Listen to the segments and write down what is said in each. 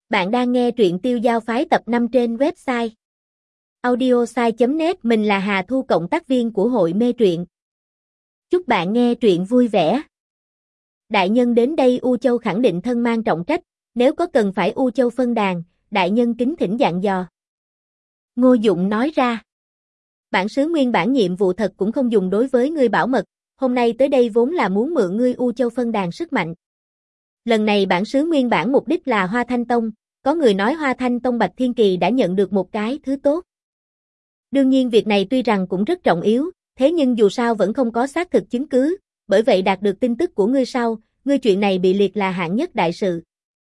Bạn đang nghe truyện Tiêu Giao Phái tập 5 trên website audiosai.net. Mình là Hà Thu, cộng tác viên của hội mê truyện. Chúc bạn nghe truyện vui vẻ. Đại nhân đến đây U Châu khẳng định thân mang trọng trách, nếu có cần phải U Châu phân đàn, đại nhân kính thỉnh dặn dò. Ngô Dụng nói ra. Bản sứ nguyên bản nhiệm vụ thật cũng không dùng đối với ngươi bảo mật, hôm nay tới đây vốn là muốn mượn ngươi U Châu phân đàn sức mạnh. Lần này bản sứ nguyên bản mục đích là Hoa Thanh Tông, có người nói Hoa Thanh Tông Bạch Thiên Kỳ đã nhận được một cái thứ tốt. Đương nhiên việc này tuy rằng cũng rất trọng yếu, thế nhưng dù sao vẫn không có xác thực chứng cứ, bởi vậy đạt được tin tức của ngươi sau, ngươi chuyện này bị liệt là hạng nhất đại sự.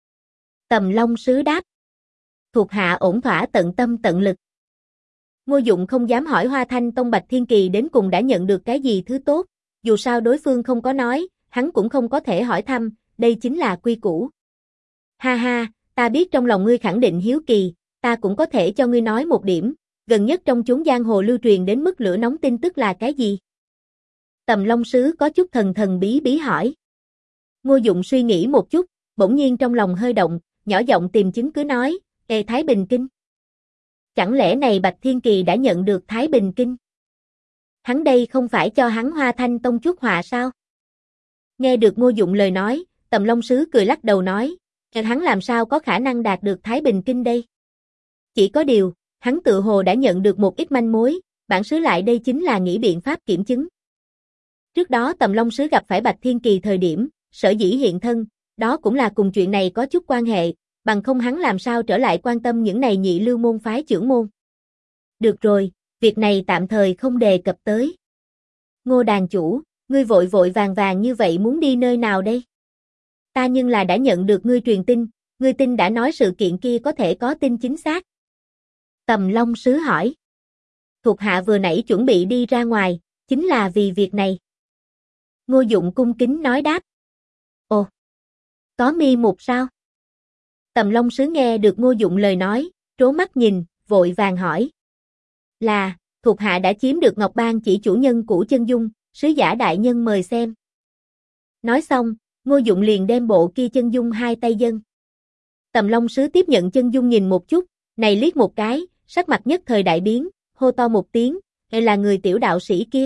Tầm Long sứ đáp. Thuộc hạ ổn thỏa tận tâm tận lực. Ngô Dụng không dám hỏi Hoa Thanh Tông Bạch Thiên Kỳ đến cùng đã nhận được cái gì thứ tốt, dù sao đối phương không có nói, hắn cũng không có thể hỏi thăm, đây chính là quy củ. Ha ha, ta biết trong lòng ngươi khẳng định hiếu kỳ, ta cũng có thể cho ngươi nói một điểm, gần nhất trong chốn giang hồ lưu truyền đến mức lửa nóng tin tức là cái gì? Tầm Long sứ có chút thần thần bí bí hỏi. Ngô Dụng suy nghĩ một chút, bỗng nhiên trong lòng hơi động, nhỏ giọng tìm chứng cứ nói, Thái Bình Kinh. Chẳng lẽ này Bạch Thiên Kỳ đã nhận được Thái Bình Kinh? Hắn đây không phải cho hắn Hoa Thanh Tông chuốc họa sao? Nghe được Ngô Dụng lời nói, Tầm Long sứ cười lắc đầu nói, hắn làm sao có khả năng đạt được Thái Bình Kinh đây? Chỉ có điều, hắn tự hồ đã nhận được một ít manh mối, bản sứ lại đây chính là nghĩ biện pháp kiểm chứng. Trước đó Tầm Long sứ gặp phải Bạch Thiên Kỳ thời điểm, sở dĩ hiện thân, đó cũng là cùng chuyện này có chút quan hệ, bằng không hắn làm sao trở lại quan tâm những này nhị lưu môn phái trưởng môn. Được rồi, việc này tạm thời không đề cập tới. Ngô đàn chủ, ngươi vội vội vàng vàng như vậy muốn đi nơi nào đây? Ta nhưng là đã nhận được ngươi truyền tin, ngươi tin đã nói sự kiện kia có thể có tin chính xác. Tầm Long sứ hỏi. Thuộc hạ vừa nãy chuẩn bị đi ra ngoài, chính là vì việc này. Ngô Dụng cung kính nói đáp. Ồ, có mi mục sao? Tầm Long sứ nghe được Ngô Dụng lời nói, trố mắt nhìn, vội vàng hỏi. Là, thuộc hạ đã chiếm được Ngọc Bang chỉ chủ nhân cũ chân dung, sứ giả đại nhân mời xem. Nói xong, Ngô Dụng liền đem bộ kia chân dung hai tay dâng. Tầm Long sứ tiếp nhận chân dung nhìn một chút, này liếc một cái, sắc mặt nhất thời đại biến, hô to một tiếng, là người tiểu đạo sĩ kia.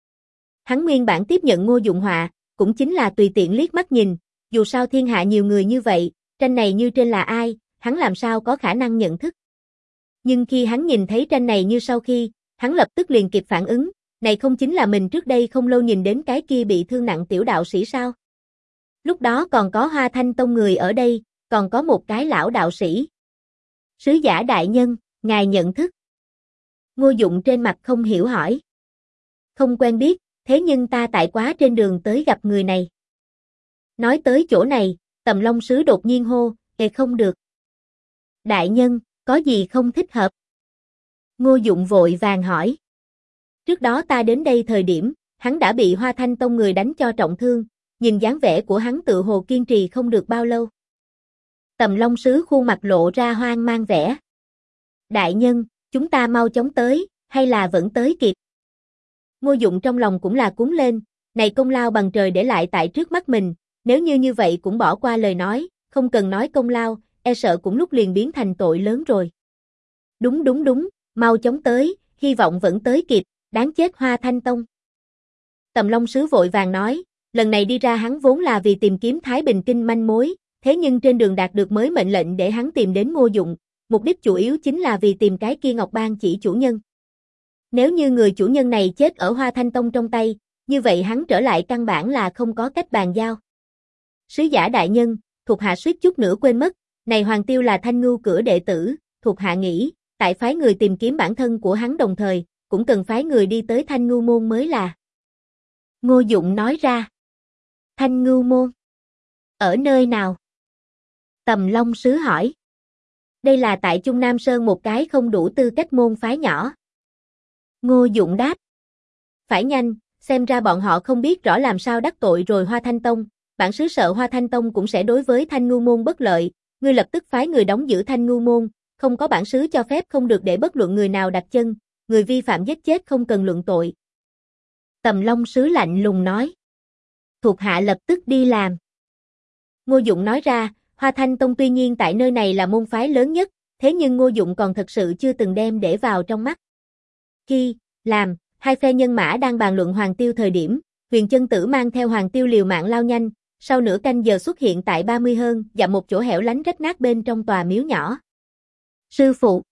Hắn nguyên bản tiếp nhận Ngô Dụng họa, cũng chính là tùy tiện liếc mắt nhìn, dù sao thiên hạ nhiều người như vậy, tranh này như trên là ai, hắn làm sao có khả năng nhận thức. Nhưng khi hắn nhìn thấy tranh này như sau khi, hắn lập tức liền kịp phản ứng, này không chính là mình trước đây không lâu nhìn đến cái kia bị thương nặng tiểu đạo sĩ sao? Lúc đó còn có Hoa Thanh Tông người ở đây, còn có một cái lão đạo sĩ. Sứ giả đại nhân, ngài nhận thức. Ngô Dụng trên mặt không hiểu hỏi. Không quen biết, thế nhưng ta tại quá trên đường tới gặp người này. Nói tới chỗ này, Tầm Long sứ đột nhiên hô, không được. Đại nhân, có gì không thích hợp? Ngô Dụng vội vàng hỏi. Trước đó ta đến đây thời điểm, hắn đã bị Hoa Thanh Tông người đánh cho trọng thương, nhìn dáng vẻ của hắn tự hồ kiên trì không được bao lâu. Tầm Long sứ khuôn mặt lộ ra hoang mang vẻ. Đại nhân, chúng ta mau chóng tới, hay là vẫn tới kịp? Ngô Dụng trong lòng cũng là cuống lên, này công lao bằng trời để lại tại trước mắt mình, nếu như vậy cũng bỏ qua lời nói, không cần nói công lao, e sợ cũng lúc liền biến thành tội lớn rồi. Đúng, mau chóng tới, hy vọng vẫn tới kịp, đáng chết Hoa Thanh Tông. Tầm Long sứ vội vàng nói, lần này đi ra hắn vốn là vì tìm kiếm Thái Bình Kinh manh mối, thế nhưng trên đường đạt được mới mệnh lệnh để hắn tìm đến Ngô Dụng, mục đích chủ yếu chính là vì tìm cái kia Ngọc Bang chỉ chủ nhân. Nếu như người chủ nhân này chết ở Hoa Thanh Tông trong tay, như vậy hắn trở lại căn bản là không có cách bàn giao. Sứ giả đại nhân, thuộc hạ suýt chút nữa quên mất, này Hoàng Tiêu là Thanh Ngưu cửa đệ tử, thuộc hạ nghĩ, tại phái người tìm kiếm bản thân của hắn đồng thời, cũng cần phái người đi tới Thanh Ngưu môn mới là. Ngô Dụng nói ra. Thanh Ngưu môn? Ở nơi nào? Tầm Long sứ hỏi. Đây là tại Trung Nam Sơn một cái không đủ tư cách môn phái nhỏ. Ngô Dụng đáp. Phải nhanh, xem ra bọn họ không biết rõ làm sao đắc tội rồi Hoa Thanh Tông, bản sứ sợ Hoa Thanh Tông cũng sẽ đối với Thanh Ngưu môn bất lợi, ngươi lập tức phái người đóng giữ Thanh Ngưu môn, không có bản sứ cho phép không được để bất luận người nào đặt chân, người vi phạm giết chết không cần luận tội. Tầm Long sứ lạnh lùng nói. Thuộc hạ lập tức đi làm. Ngô Dụng nói ra, Hoa Thanh Tông tuy nhiên tại nơi này là môn phái lớn nhất, thế nhưng Ngô Dụng còn thật sự chưa từng đem để vào trong mắt. Khi làm, hai phe nhân mã đang bàn luận Hoàng Tiêu thời điểm, Huyền Chân Tử mang theo Hoàng Tiêu liều mạng lao nhanh, sau nửa canh giờ xuất hiện tại 30 hơn, dặm một chỗ hẻo lánh rách nát bên trong tòa miếu nhỏ. Sư phụ.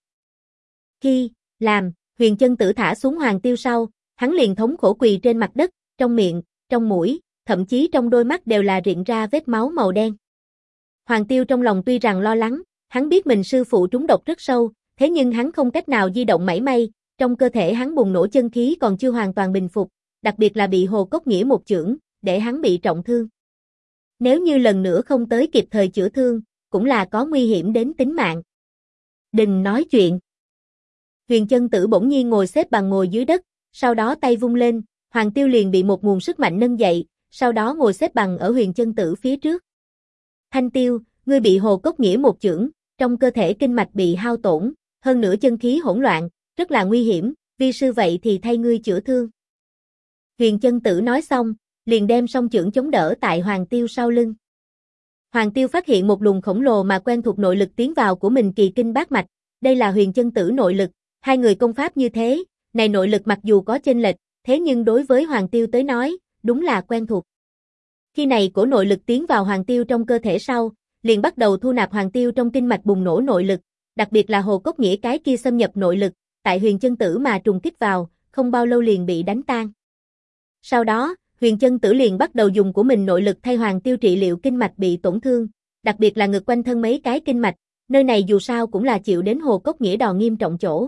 Khi làm, Huyền Chân Tử thả xuống Hoàng Tiêu sau, hắn liền thống khổ quỳ trên mặt đất, trong miệng, trong mũi, thậm chí trong đôi mắt đều là rịn ra vết máu màu đen. Hoàng Tiêu trong lòng tuy rằng lo lắng, hắn biết mình sư phụ trúng độc rất sâu, thế nhưng hắn không cách nào di động mảy may, trong cơ thể hắn bùng nổ chân khí còn chưa hoàn toàn bình phục, đặc biệt là bị Hồ Cốc Nghĩa một chưởng, để hắn bị trọng thương. Nếu như lần nữa không tới kịp thời chữa thương, cũng là có nguy hiểm đến tính mạng. Đừng nói chuyện. Huyền Chân Tử bỗng nhiên ngồi xếp bằng ngồi dưới đất, sau đó tay vung lên, Hoàng Tiêu liền bị một nguồn sức mạnh nâng dậy, sau đó ngồi xếp bằng ở Huyền Chân Tử phía trước. Thanh Tiêu, ngươi bị Hồ Cốc Nghĩa một chưởng, trong cơ thể kinh mạch bị hao tổn, hơn nữa chân khí hỗn loạn, rất là nguy hiểm, vi sư vậy thì thay ngươi chữa thương. Huyền Chân Tử nói xong, liền đem song chưởng chống đỡ tại Hoàng Tiêu sau lưng. Hoàng Tiêu phát hiện một luồng khổng lồ mà quen thuộc nội lực tiến vào của mình kỳ kinh bát mạch, đây là Huyền Chân Tử nội lực, hai người công pháp như thế, này nội lực mặc dù có chênh lệch, thế nhưng đối với Hoàng Tiêu tới nói, đúng là quen thuộc. Khi này cổ nội lực tiến vào Hoàng Tiêu trong cơ thể sau, liền bắt đầu thu nạp Hoàng Tiêu trong kinh mạch bùng nổ nội lực, đặc biệt là Hồ Cốc Nghĩa cái kia xâm nhập nội lực, tại Huyền Chân Tử mà trùng kích vào, không bao lâu liền bị đánh tan. Sau đó, Huyền Chân Tử liền bắt đầu dùng của mình nội lực thay Hoàng Tiêu trị liệu kinh mạch bị tổn thương, đặc biệt là ngực quanh thân mấy cái kinh mạch, nơi này dù sao cũng là chịu đến Hồ Cốc Nghĩa đòn nghiêm trọng chỗ.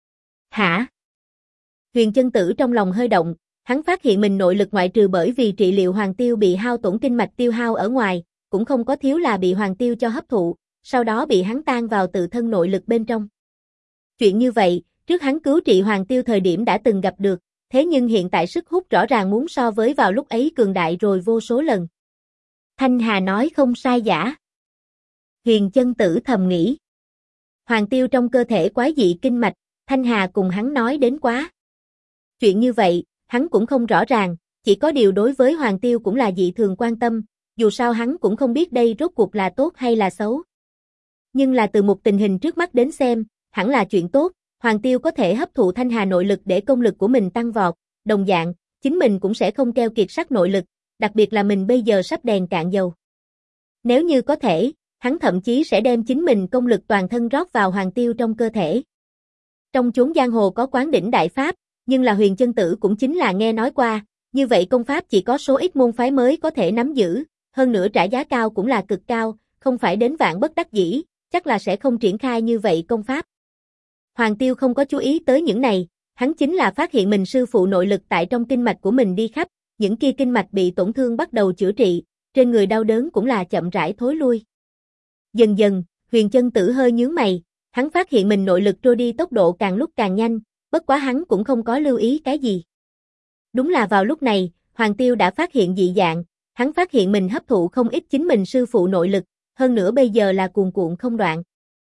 Hả? Huyền Chân Tử trong lòng hơi động, hắn phát hiện mình nội lực ngoại trừ bởi vì trị liệu Hoàng Tiêu bị hao tổn kinh mạch tiêu hao ở ngoài, cũng không có thiếu là bị Hoàng Tiêu cho hấp thụ, sau đó bị hắn tan vào tự thân nội lực bên trong. Chuyện như vậy, trước hắn cứu trị Hoàng Tiêu thời điểm đã từng gặp được, thế nhưng hiện tại sức hút rõ ràng muốn so với vào lúc ấy cường đại rồi vô số lần. Thanh Hà nói không sai giả. Huyền Chân Tử thầm nghĩ. Hoàng Tiêu trong cơ thể quái dị kinh mạch, Thanh Hà cùng hắn nói đến quá. Chuyện như vậy, hắn cũng không rõ ràng, chỉ có điều đối với Hoàng Tiêu cũng là dị thường quan tâm, dù sao hắn cũng không biết đây rốt cuộc là tốt hay là xấu. Nhưng là từ một tình hình trước mắt đến xem, hẳn là chuyện tốt, Hoàng Tiêu có thể hấp thụ Thanh Hà nội lực để công lực của mình tăng vọt, đồng dạng, chính mình cũng sẽ không keo kiệt sắc nội lực, đặc biệt là mình bây giờ sắp đèn cạn dầu. Nếu như có thể, hắn thậm chí sẽ đem chính mình công lực toàn thân rót vào Hoàng Tiêu trong cơ thể. Trong chốn giang hồ có Quán Đỉnh Đại Pháp, nhưng là Huyền Chân Tử cũng chính là nghe nói qua, như vậy công pháp chỉ có số ít môn phái mới có thể nắm giữ, hơn nữa trả giá cao cũng là cực cao, không phải đến vạn bất đắc dĩ, chắc là sẽ không triển khai như vậy công pháp. Hoàng Tiêu không có chú ý tới những này, hắn chính là phát hiện mình sư phụ nội lực tại trong kinh mạch của mình đi khắp, những kia kinh mạch bị tổn thương bắt đầu chữa trị, trên người đau đớn cũng là chậm rãi thối lui. Dần dần, Huyền Chân Tử hơi nhướng mày, hắn phát hiện mình nội lực trôi đi tốc độ càng lúc càng nhanh, bất quá hắn cũng không có lưu ý cái gì. Đúng là vào lúc này, Hoàng Tiêu đã phát hiện dị dạng, hắn phát hiện mình hấp thụ không ít chính mình sư phụ nội lực, hơn nữa bây giờ là cuồn cuộn không đoạn.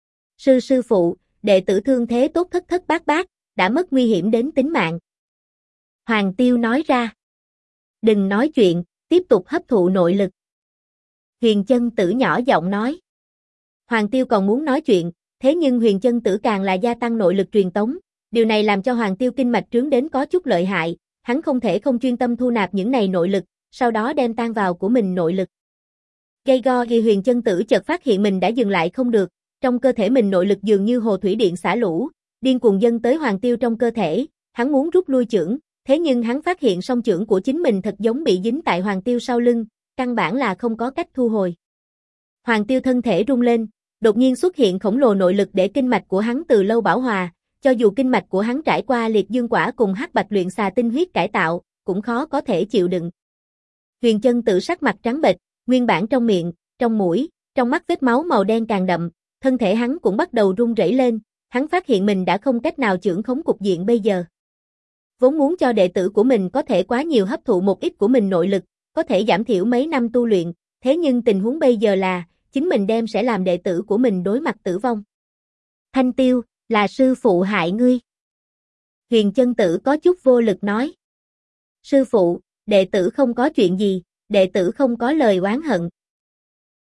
Sư phụ, đệ tử thương thế tốt thất thất bát bát, đã mất nguy hiểm đến tính mạng. Hoàng Tiêu nói ra. Đừng nói chuyện, tiếp tục hấp thụ nội lực. Huyền Chân Tử nhỏ giọng nói. Hoàng Tiêu còn muốn nói chuyện, thế nhưng Huyền Chân Tử càng là gia tăng nội lực truyền tống, điều này làm cho Hoàng Tiêu kinh mạch trướng đến có chút lợi hại, hắn không thể không chuyên tâm thu nạp những này nội lực, sau đó đem tan vào của mình nội lực. Gây go thì Huyền Chân Tử chợt phát hiện mình đã dừng lại không được, trong cơ thể mình nội lực dường như hồ thủy điện xả lũ, điên cuồng dâng tới Hoàng Tiêu trong cơ thể, hắn muốn rút lui chưởng, thế nhưng hắn phát hiện song chưởng của chính mình thật giống bị dính tại Hoàng Tiêu sau lưng, căn bản là không có cách thu hồi. Hoàng Tiêu thân thể rung lên, đột nhiên xuất hiện khổng lồ nội lực để kinh mạch của hắn từ lâu bảo hòa, cho dù kinh mạch của hắn trải qua liệt dương quả cùng hắc bạch luyện xà tinh huyết cải tạo, cũng khó có thể chịu đựng. Huyền Chân Tử sắc mặt trắng bệch, nguyên bản trong miệng, trong mũi, trong mắt vết máu màu đen càng đậm, thân thể hắn cũng bắt đầu run rẩy lên, hắn phát hiện mình đã không cách nào chưởng khống cục diện bây giờ. Vốn muốn cho đệ tử của mình có thể quá nhiều hấp thụ một ít của mình nội lực, có thể giảm thiểu mấy năm tu luyện, thế nhưng tình huống bây giờ là, chính mình đem sẽ làm đệ tử của mình đối mặt tử vong. Thanh Tiêu, là sư phụ hại ngươi. Huyền Chân Tử có chút vô lực nói. Sư phụ, đệ tử không có chuyện gì, đệ tử không có lời oán hận.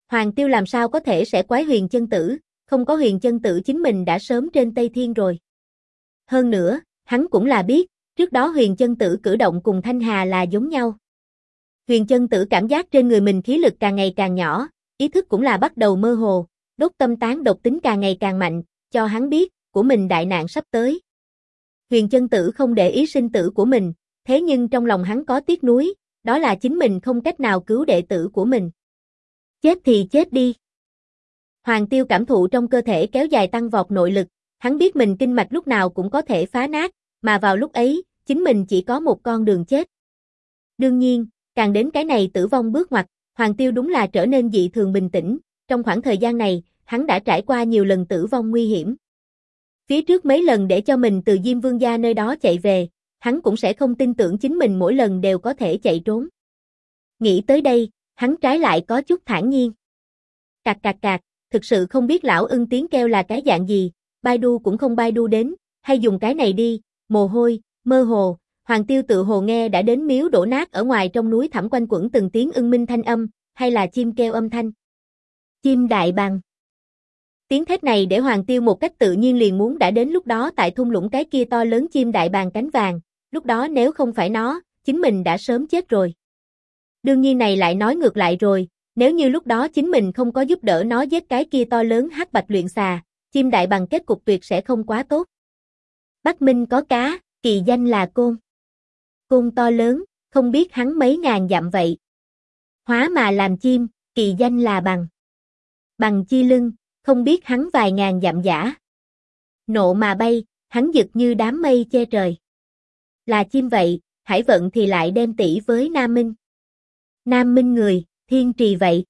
Hoàng Tiêu làm sao có thể sẽ quái Huyền Chân Tử, không có Huyền Chân Tử chính mình đã sớm trên Tây Thiên rồi. Hơn nữa, hắn cũng là biết, trước đó Huyền Chân Tử cử động cùng Thanh Hà là giống nhau. Huyền Chân Tử cảm giác trên người mình khí lực càng ngày càng nhỏ, ý thức cũng là bắt đầu mơ hồ, đốt tâm tán độc tính càng ngày càng mạnh, cho hắn biết, của mình đại nạn sắp tới. Huyền Chân Tử không để ý sinh tử của mình, thế nhưng trong lòng hắn có tiếc nuối, đó là chính mình không cách nào cứu đệ tử của mình. Chết thì chết đi. Hoàng Tiêu cảm thụ trong cơ thể kéo dài tăng vọt nội lực, hắn biết mình kinh mạch lúc nào cũng có thể phá nát, mà vào lúc ấy, chính mình chỉ có một con đường chết. Đương nhiên, càng đến cái này tử vong bước ngoặt, Hoàng Tiêu đúng là trở nên dị thường bình tĩnh, trong khoảng thời gian này, hắn đã trải qua nhiều lần tử vong nguy hiểm. Phía trước mấy lần để cho mình từ Diêm Vương gia nơi đó chạy về, hắn cũng sẽ không tin tưởng chính mình mỗi lần đều có thể chạy trốn. Nghĩ tới đây, hắn trái lại có chút thản nhiên. Cạc cạc cạc, thực sự không biết lão ưng tiếng kêu là cái dạng gì, Baidu cũng không Baidu đến, hay dùng cái này đi, mồ hôi, mơ hồ, Hoàng Tiêu tự hồ nghe đã đến miếu đổ nát ở ngoài trong núi thẳm quanh quẩn từng tiếng ưng minh thanh âm, hay là chim kêu âm thanh. Chim đại bàng. Tiếng thét này để Hoàng Tiêu một cách tự nhiên liền muốn đã đến lúc đó tại thung lũng cái kia to lớn chim đại bàng cánh vàng, lúc đó nếu không phải nó, chính mình đã sớm chết rồi. Đương nhiên này lại nói ngược lại rồi, nếu như lúc đó chính mình không có giúp đỡ nó giết cái kia to lớn hắc bạch luyện xà, chim đại bàng kết cục tuyệt sẽ không quá tốt. Bắc Minh có cá, kỳ danh là côn. Côn to lớn, không biết hắn mấy ngàn dặm vậy. Hóa mà làm chim, kỳ danh là bằng. Bằng chi lưng, không biết hắn vài ngàn dặm giả. Nộ mà bay, hắn giật như đám mây che trời. Là chim vậy, Hải Vận thì lại đem tỷ với Nam Minh. Nam Minh người, thiên trì vậy.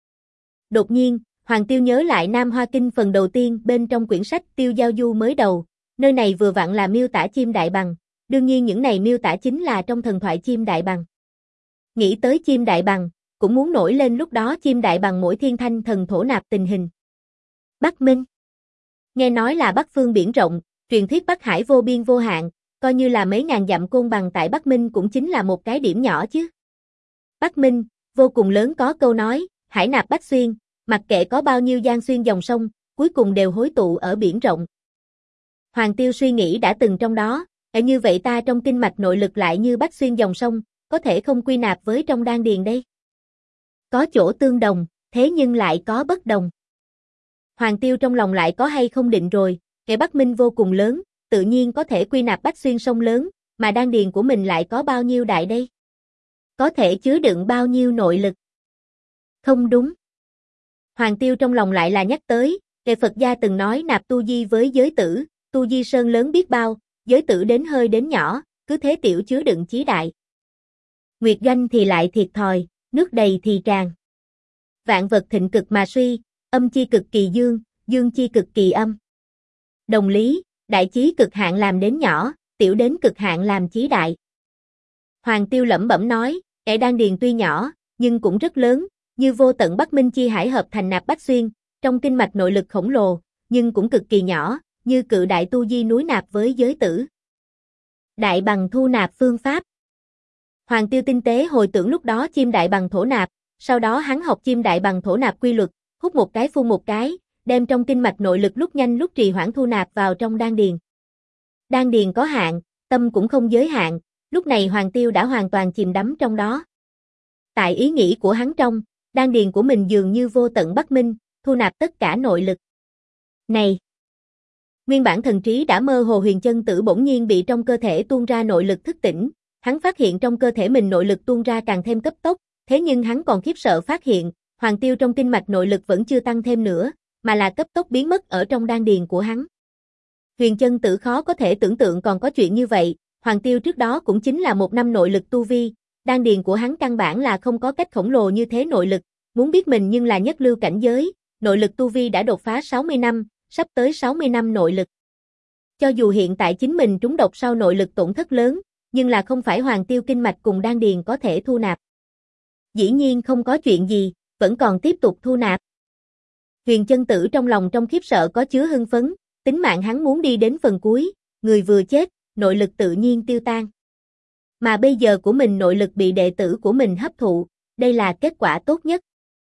Đột nhiên, Hoàng Tiêu nhớ lại Nam Hoa Kinh phần đầu tiên bên trong quyển sách Tiêu Giao Du mới đầu, nơi này vừa vặn là miêu tả chim đại bàng, đương nhiên những này miêu tả chính là trong thần thoại chim đại bàng. Nghĩ tới chim đại bàng, cũng muốn nổi lên lúc đó chim đại bàng mỗi thiên thanh thần thổ nạp tình hình. Bắc Minh. Nghe nói là Bắc phương biển rộng, truyền thuyết Bắc Hải vô biên vô hạn, coi như là mấy ngàn dặm côn bằng tại Bắc Minh cũng chính là một cái điểm nhỏ chứ. Bắc Minh, vô cùng lớn có câu nói, hải nạp bách xuyên, mặc kệ có bao nhiêu giang xuyên dòng sông, cuối cùng đều hối tụ ở biển rộng. Hoàng Tiêu suy nghĩ đã từng trong đó, như vậy ta trong kinh mạch nội lực lại như bách xuyên dòng sông, có thể không quy nạp với trong đan điền đây. Có chỗ tương đồng, thế nhưng lại có bất đồng. Hoàng Tiêu trong lòng lại có hay không định rồi, kẻ Bắc Minh vô cùng lớn, tự nhiên có thể quy nạp bách xuyên sông lớn, mà đan điền của mình lại có bao nhiêu đại đây? Có thể chứa đựng bao nhiêu nội lực? Không đúng. Hoàng Tiêu trong lòng lại là nhắc tới, kẻ Phật gia từng nói nạp tu di với giới tử, tu di sơn lớn biết bao, giới tử đến hơi đến nhỏ, cứ thế tiểu chứa đựng chí đại. Nguyệt doanh thì lại thiệt thòi, nước đầy thì tràn. Vạn vật thịnh cực mà suy, âm chi cực kỳ dương, dương chi cực kỳ âm. Đồng lý, đại chí cực hạn làm đến nhỏ, tiểu đến cực hạn làm chí đại. Hoàng Tiêu lẩm bẩm nói, kẻ đan điền tuy nhỏ, nhưng cũng rất lớn, như vô tận Bắc Minh chi hải hợp thành nạp bách xuyên, trong kinh mạch nội lực khổng lồ, nhưng cũng cực kỳ nhỏ, như cự đại tu di núi nạp với giới tử. Đại bằng thu nạp phương pháp. Hoàng Tiêu tinh tế hồi tưởng lúc đó chim đại bằng thổ nạp, sau đó hắn học chim đại bằng thổ nạp quy luật, hút một cái phun một cái, đem trong kinh mạch nội lực lúc nhanh lúc trì hoãn thu nạp vào trong đan điền. Đan điền có hạn, tâm cũng không giới hạn, lúc này Hoàng Tiêu đã hoàn toàn chìm đắm trong đó. Tại ý nghĩ của hắn trong, đan điền của mình dường như vô tận Bắc Minh, thu nạp tất cả nội lực. Này! Nguyên bản thần trí đã mơ hồ Huyền Chân Tử bỗng nhiên bị trong cơ thể tuôn ra nội lực thức tỉnh, hắn phát hiện trong cơ thể mình nội lực tuôn ra càng thêm cấp tốc, thế nhưng hắn còn khiếp sợ phát hiện, Hoàng Tiêu trong kinh mạch nội lực vẫn chưa tăng thêm nữa, mà là cấp tốc biến mất ở trong đan điền của hắn. Huyền Chân Tử khó có thể tưởng tượng còn có chuyện như vậy, Hoàng Tiêu trước đó cũng chính là một năm nội lực tu vi, đan điền của hắn căn bản là không có cách khổng lồ như thế nội lực, muốn biết mình nhưng là nhất lưu cảnh giới, nội lực tu vi đã đột phá 60 năm, sắp tới 60 năm nội lực. Cho dù hiện tại chính mình trúng độc sau nội lực tổn thất lớn, nhưng là không phải Hoàng Tiêu kinh mạch cùng đan điền có thể thu nạp. Dĩ nhiên không có chuyện gì, vẫn còn tiếp tục thu nạp. Huyền Chân Tử trong lòng trong khiếp sợ có chứa hưng phấn, tính mạng hắn muốn đi đến phần cuối, người vừa chết, nội lực tự nhiên tiêu tan. Mà bây giờ của mình nội lực bị đệ tử của mình hấp thụ, đây là kết quả tốt nhất.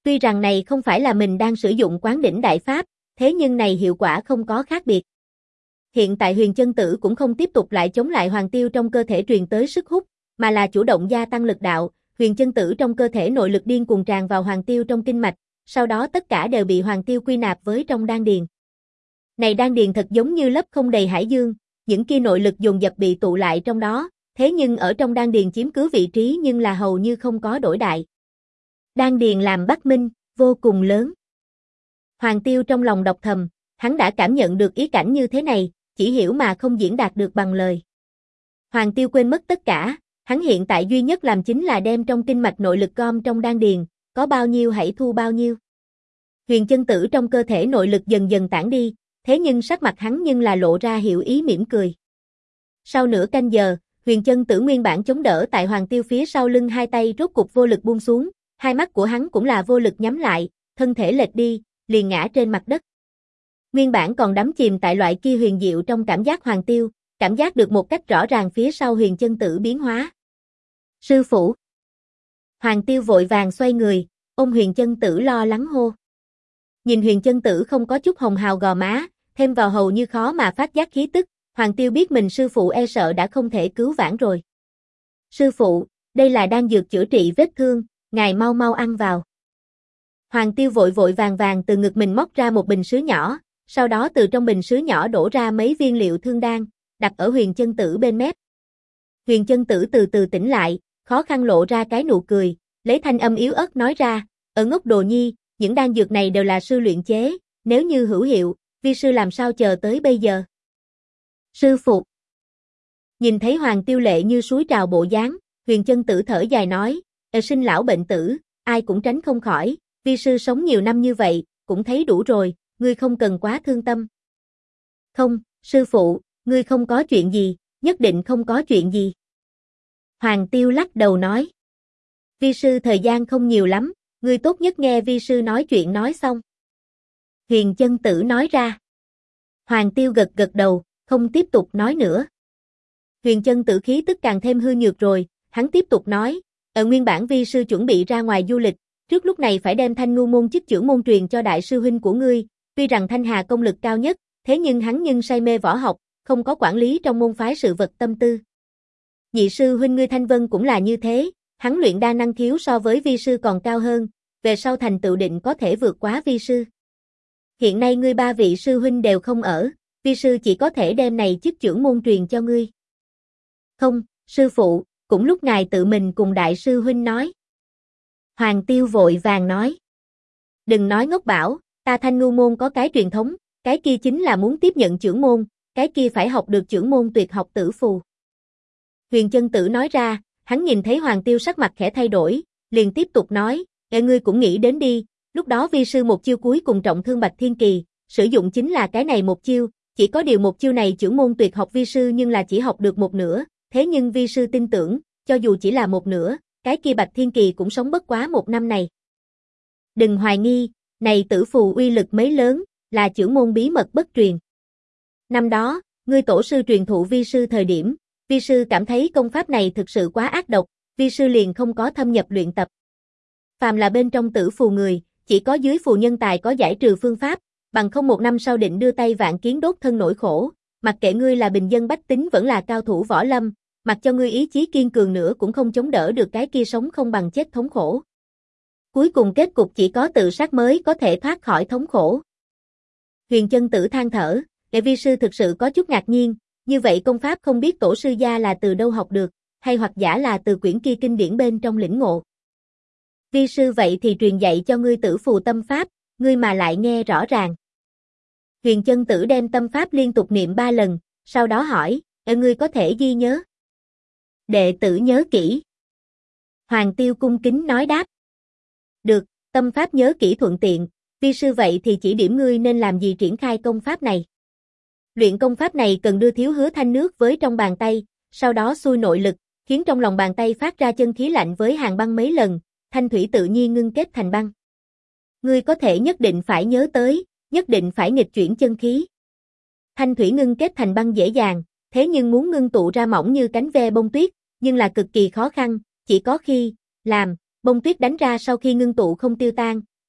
Tuy rằng này không phải là mình đang sử dụng Quán Đỉnh Đại Pháp, thế nhưng này hiệu quả không có khác biệt. Hiện tại Huyền Chân Tử cũng không tiếp tục lại chống lại Hoàng Tiêu trong cơ thể truyền tới sức hút, mà là chủ động gia tăng lực đạo, Huyền Chân Tử trong cơ thể nội lực điên cuồng tràn vào Hoàng Tiêu trong kinh mạch, sau đó tất cả đều bị Hoàng Tiêu quy nạp với trong đan điền. Này đan điền thật giống như lấp không đầy hải dương, những kia nội lực dồn dập bị tụ lại trong đó, thế nhưng ở trong đan điền chiếm cứ vị trí nhưng là hầu như không có đổi đại. Đan điền làm Bắc Minh, vô cùng lớn. Hoàng Tiêu trong lòng độc thầm, hắn đã cảm nhận được ý cảnh như thế này, chỉ hiểu mà không diễn đạt được bằng lời. Hoàng Tiêu quên mất tất cả, hắn hiện tại duy nhất làm chính là đem trong kinh mạch nội lực gom trong đan điền, có bao nhiêu hãy thu bao nhiêu. Huyền Chân Tử trong cơ thể nội lực dần dần tản đi, thế nhưng sắc mặt hắn nhưng là lộ ra hiểu ý mỉm cười. Sau nửa canh giờ, Huyền Chân Tử nguyên bản chống đỡ tại Hoàng Tiêu phía sau lưng hai tay rốt cục vô lực buông xuống, hai mắt của hắn cũng là vô lực nhắm lại, thân thể lệch đi, liền ngã trên mặt đất. Nguyên bản còn đắm chìm tại loại kia huyền diệu trong cảm giác Hoàng Tiêu, cảm giác được một cách rõ ràng phía sau Huyền Chân Tử biến hóa. Sư phụ! Hoàng Tiêu vội vàng xoay người, ôm Huyền Chân Tử lo lắng hô. Nhìn Huyền Chân Tử không có chút hồng hào gò má, thêm vào hầu như khó mà phát giác khí tức, Hoàng Tiêu biết mình sư phụ e sợ đã không thể cứu vãn rồi. Sư phụ, đây là đan dược chữa trị vết thương, ngài mau mau ăn vào. Hoàng Tiêu vội vội vàng vàng từ ngực mình móc ra một bình sứ nhỏ, sau đó từ trong bình sứ nhỏ đổ ra mấy viên liệu thương đan, đặt ở Huyền Chân Tử bên mép. Huyền Chân Tử từ từ tỉnh lại, khó khăn lộ ra cái nụ cười, lấy thanh âm yếu ớt nói ra, ở ngốc đồ nhi, những đan dược này đều là sư luyện chế, nếu như hữu hiệu, vi sư làm sao chờ tới bây giờ. Sư phụ. Nhìn thấy Hoàng Tiêu lệ như suối trào bộ dáng, Huyền Chân Tử thở dài nói, sinh lão bệnh tử, ai cũng tránh không khỏi, vi sư sống nhiều năm như vậy, cũng thấy đủ rồi, ngươi không cần quá thương tâm. Không, sư phụ, ngươi không có chuyện gì, nhất định không có chuyện gì. Hoàng Tiêu lắc đầu nói. Vi sư thời gian không nhiều lắm, ngươi tốt nhất nghe vi sư nói chuyện nói xong. Huyền Chân Tử nói ra. Hoàng Tiêu gật gật đầu, không tiếp tục nói nữa. Huyền Chân Tử khí tức càng thêm hư nhược rồi, hắn tiếp tục nói, ở nguyên bản vi sư chuẩn bị ra ngoài du lịch, trước lúc này phải đem Thanh Ngu môn chức trưởng môn truyền cho đại sư huynh của ngươi, tuy rằng Thanh Hà công lực cao nhất, thế nhưng hắn nhưng say mê võ học, không có quản lý trong môn phái sự vật tâm tư. Nhị sư huynh ngươi Thanh Vân cũng là như thế, hắn luyện đan năng khiếu so với vi sư còn cao hơn, về sau thành tựu định có thể vượt quá vi sư. Hiện nay ngươi ba vị sư huynh đều không ở, vi sư chỉ có thể đem này chức trưởng môn truyền cho ngươi. Không, sư phụ, cũng lúc ngài tự mình cùng đại sư huynh nói. Hoàng Tiêu vội vàng nói. Đừng nói ngốc bảo, ta Thanh Ngu môn có cái truyền thống, cái kia chính là muốn tiếp nhận trưởng môn, cái kia phải học được trưởng môn tuyệt học tử phù. Huyền Chân Tử nói ra, hắn nhìn thấy Hoàng Tiêu sắc mặt khẽ thay đổi, liền tiếp tục nói, ngươi cũng nghĩ đến đi, lúc đó vi sư một chiêu cuối cùng trọng thương Bạch Thiên Kỳ, sử dụng chính là cái này một chiêu, chỉ có điều một chiêu này trưởng môn tuyệt học vi sư nhưng là chỉ học được một nửa, thế nhưng vi sư tin tưởng, cho dù chỉ là một nửa, cái kia Bạch Thiên Kỳ cũng sống bất quá một năm này. Đừng hoài nghi, này tử phù uy lực mấy lớn, là trưởng môn bí mật bất truyền. Năm đó, ngươi tổ sư truyền thụ vi sư thời điểm, vi sư cảm thấy công pháp này thực sự quá ác độc, vi sư liền không có thâm nhập luyện tập. Phàm là bên trong tử phù người, chỉ có dưới phù nhân tài có giải trừ phương pháp, bằng không một năm sau định đưa tay vạn kiến đốt thân nỗi khổ, mặc kệ ngươi là bình dân bách tính vẫn là cao thủ võ lâm, mặc cho ngươi ý chí kiên cường nữa cũng không chống đỡ được cái kia sống không bằng chết thống khổ. Cuối cùng kết cục chỉ có tự sát mới có thể thoát khỏi thống khổ. Huyền Chân Tử than thở, để vi sư thực sự có chút ngạc nhiên, như vậy công pháp không biết tổ sư gia là từ đâu học được, hay hoặc giả là từ quyển kia kinh điển bên trong lĩnh ngộ. Vi sư vậy thì truyền dạy cho ngươi tử phù tâm pháp, ngươi mà lại nghe rõ ràng. Huyền Chân Tử đem tâm pháp liên tục niệm 3 lần, sau đó hỏi, ngươi có thể ghi nhớ? Đệ tử nhớ kỹ. Hoàng Tiêu cung kính nói đáp. Được, tâm pháp nhớ kỹ thuận tiện, vi sư vậy thì chỉ điểm ngươi nên làm gì triển khai công pháp này. Luyện công pháp này cần đưa thiếu hứa thanh nước với trong bàn tay, sau đó xuôi nội lực, khiến trong lòng bàn tay phát ra chân khí lạnh với hàng băng mấy lần, thanh thủy tự nhiên ngưng kết thành băng. Ngươi có thể nhất định phải nhớ tới, nhất định phải nghịch chuyển chân khí. Thanh thủy ngưng kết thành băng dễ dàng, thế nhưng muốn ngưng tụ ra mỏng như cánh ve bông tuyết, nhưng là cực kỳ khó khăn, chỉ có khi làm bông tuyết đánh ra sau khi ngưng tụ không tiêu tan,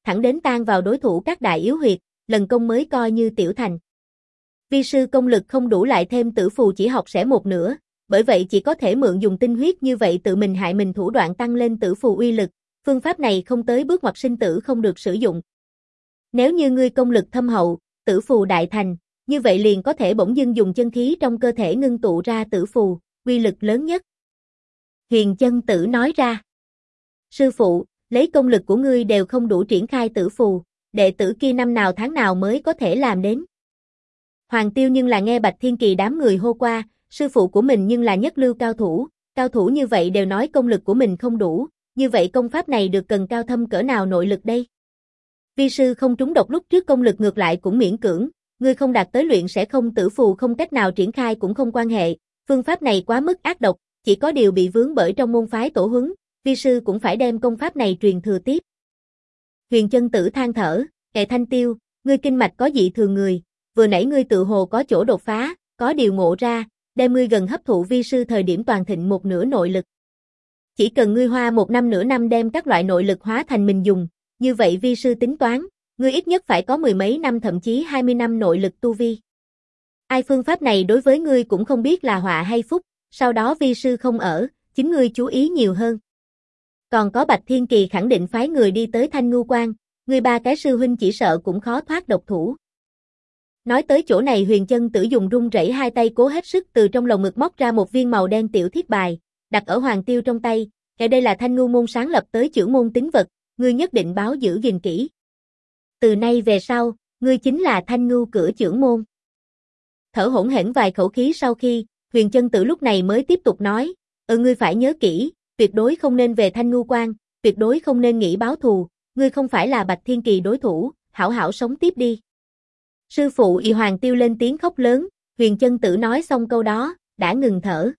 thẳng đến tan vào đối thủ các đại yếu huyệt, lần công mới coi như tiểu thành. Vi sư công lực không đủ lại thêm tử phù chỉ học sẽ một nửa, bởi vậy chỉ có thể mượn dùng tinh huyết như vậy tự mình hại mình thủ đoạn tăng lên tử phù uy lực, phương pháp này không tới bước ngoặt sinh tử không được sử dụng. Nếu như ngươi công lực thâm hậu, tử phù đại thành, như vậy liền có thể bỗng dưng dùng chân khí trong cơ thể ngưng tụ ra tử phù, uy lực lớn nhất. Huyền Chân Tử nói ra. Sư phụ, lấy công lực của ngươi đều không đủ triển khai tử phù, đệ tử kia năm nào tháng nào mới có thể làm đến. Hoàng Tiêu nhưng là nghe Bạch Thiên Kỳ đám người hô qua, sư phụ của mình nhưng là nhất lưu cao thủ như vậy đều nói công lực của mình không đủ, như vậy công pháp này được cần cao thâm cỡ nào nội lực đây? Vi sư không trúng độc lúc trước công lực ngược lại cũng miễn cưỡng, ngươi không đạt tới luyện sẽ không tử phù không cách nào triển khai cũng không quan hệ, phương pháp này quá mức ác độc, chỉ có điều bị vướng bởi trong môn phái tổ huấn, vi sư cũng phải đem công pháp này truyền thừa tiếp. Huyền Chân Tử than thở, Kệ Thanh Tiêu, ngươi kinh mạch có dị thường người, vừa nãy ngươi tự hồ có chỗ đột phá, có điều ngộ ra, đem ngươi gần hấp thụ vi sư thời điểm toàn thịnh một nửa nội lực. Chỉ cần ngươi hoa một năm nửa năm đem các loại nội lực hóa thành mình dùng, như vậy vi sư tính toán, ngươi ít nhất phải có mười mấy năm thậm chí 20 năm nội lực tu vi. Ai phương pháp này đối với ngươi cũng không biết là họa hay phúc, sau đó vi sư không ở, chính ngươi chú ý nhiều hơn. Còn có Bạch Thiên Kỳ khẳng định phái người đi tới Thanh Ngưu Quan, ngươi ba cái sư huynh chỉ sợ cũng khó thoát độc thủ. Nói tới chỗ này Huyền Chân Tử dùng run rẩy hai tay cố hết sức từ trong lồng ngực móc ra một viên màu đen tiểu thiết bài, đặt ở Hoàng Tiêu trong tay, kể đây là Thanh Ngưu môn sáng lập tới chưởng môn tín vật, ngươi nhất định báo giữ gìn kỹ. Từ nay về sau, ngươi chính là Thanh Ngưu cửa chưởng môn. Thở hổn hển vài khẩu khí sau khi, Huyền Chân Tử lúc này mới tiếp tục nói, ngươi phải nhớ kỹ, tuyệt đối không nên về Thanh Ngưu Quan, tuyệt đối không nên nghĩ báo thù, ngươi không phải là Bạch Thiên Kỳ đối thủ, hảo hảo sống tiếp đi. Sư phụ Y Hoàng Tiêu lên tiếng khóc lớn, Huyền Chân Tử nói xong câu đó, đã ngừng thở.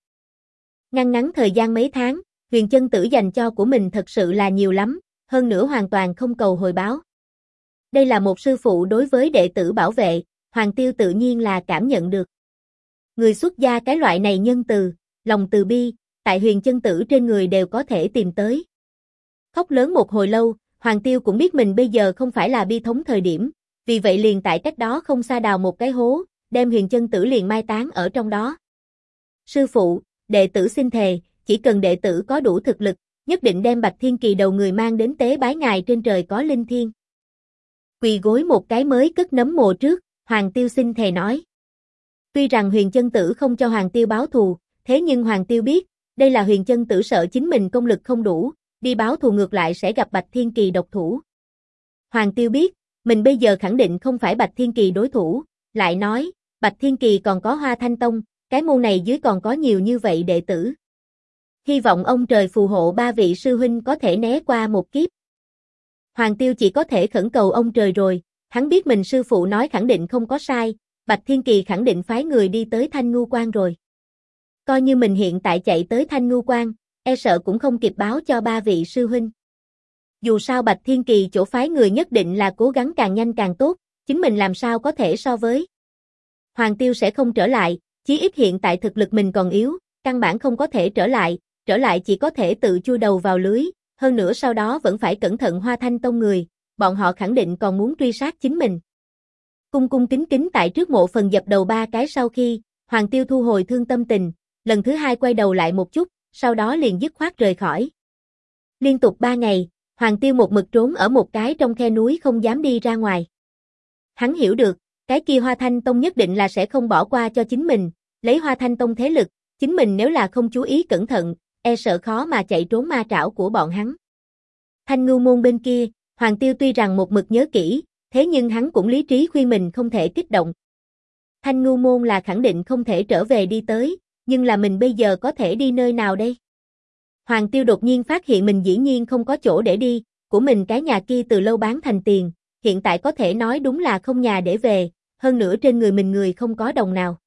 Ngăn thời gian mấy tháng, Huyền Chân Tử dành cho của mình thật sự là nhiều lắm, hơn nữa hoàn toàn không cầu hồi báo. Đây là một sư phụ đối với đệ tử bảo vệ, Hoàng Tiêu tự nhiên là cảm nhận được. Người xuất gia cái loại này nhân từ, lòng từ bi, tại Huyền Chân Tử trên người đều có thể tìm tới. Khóc lớn một hồi lâu, Hoàng Tiêu cũng biết mình bây giờ không phải là bi thống thời điểm, vì vậy liền tại cách đó không xa đào một cái hố, đem Huyền Chân Tử liền mai táng ở trong đó. Sư phụ, đệ tử xin thề, chỉ cần đệ tử có đủ thực lực, nhất định đem Bạch Thiên Kỳ đầu người mang đến tế bái ngài trên trời có linh thiêng. Quỳ gối một cái mới cất nấm mồ trước, Hoàng Tiêu xin thề nói. Tuy rằng Huyền Chân Tử không cho Hoàng Tiêu báo thù, thế nhưng Hoàng Tiêu biết, đây là Huyền Chân Tử sợ chính mình công lực không đủ, đi báo thù ngược lại sẽ gặp Bạch Thiên Kỳ độc thủ. Hoàng Tiêu biết, mình bây giờ khẳng định không phải Bạch Thiên Kỳ đối thủ, lại nói, Bạch Thiên Kỳ còn có Hoa Thanh Tông, cái môn này dưới còn có nhiều như vậy đệ tử. Hy vọng ông trời phù hộ ba vị sư huynh có thể né qua một kiếp. Hoàng Tiêu chỉ có thể khẩn cầu ông trời rồi, hắn biết mình sư phụ nói khẳng định không có sai, Bạch Thiên Kỳ khẳng định phái người đi tới Thanh Ngưu Quan rồi. Coi như mình hiện tại chạy tới Thanh Ngưu Quan, e sợ cũng không kịp báo cho ba vị sư huynh. Dù sao Bạch Thiên Kỳ chỗ phái người nhất định là cố gắng càng nhanh càng tốt, chính mình làm sao có thể so với. Hoàng Tiêu sẽ không trở lại, chí ít hiện tại thực lực mình còn yếu, căn bản không có thể trở lại chỉ có thể tự chui đầu vào lưới, hơn nữa sau đó vẫn phải cẩn thận Hoa Thanh Tông người, bọn họ khẳng định còn muốn truy sát chính mình. Cung cung kính kính tại trước mộ phần dập đầu ba cái sau khi, Hoàng Tiêu thu hồi thương tâm tình, lần thứ hai quay đầu lại một chút, sau đó liền dứt khoát rời khỏi. Liên tục 3 ngày, Hoàng Tiêu một mực trốn ở một cái trong khe núi không dám đi ra ngoài. Hắn hiểu được, cái kia Hoa Thanh Tông nhất định là sẽ không bỏ qua cho chính mình, lấy Hoa Thanh Tông thế lực, chính mình nếu là không chú ý cẩn thận, e sợ khó mà chạy trốn ma trảo của bọn hắn. Thanh Ngưu môn bên kia, Hoàng Tiêu tuy rằng một mực nhớ kỹ, thế nhưng hắn cũng lý trí khuyên mình không thể kích động. Thanh Ngưu môn là khẳng định không thể trở về đi tới, nhưng là mình bây giờ có thể đi nơi nào đây? Hoàng Tiêu đột nhiên phát hiện mình dĩ nhiên không có chỗ để đi, của mình cái nhà kia từ lâu bán thành tiền, hiện tại có thể nói đúng là không nhà để về, hơn nữa trên người mình người không có đồng nào.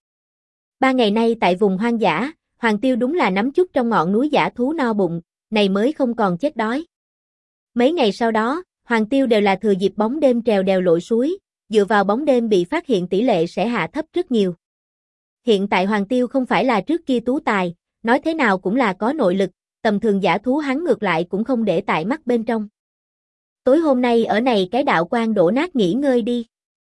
3 ngày nay tại vùng hoang dã, Hoàng Tiêu đúng là nắm chút trong ngọn núi dã thú no bụng, này mới không còn chết đói. Mấy ngày sau đó, Hoàng Tiêu đều là thừa dịp bóng đêm trèo đèo lội suối, dựa vào bóng đêm bị phát hiện tỷ lệ sẽ hạ thấp rất nhiều. Hiện tại Hoàng Tiêu không phải là trước kia tú tài, nói thế nào cũng là có nội lực, tầm thường dã thú hắn ngược lại cũng không để tại mắt bên trong. Tối hôm nay ở này cái đạo quan đổ nát nghỉ ngơi đi.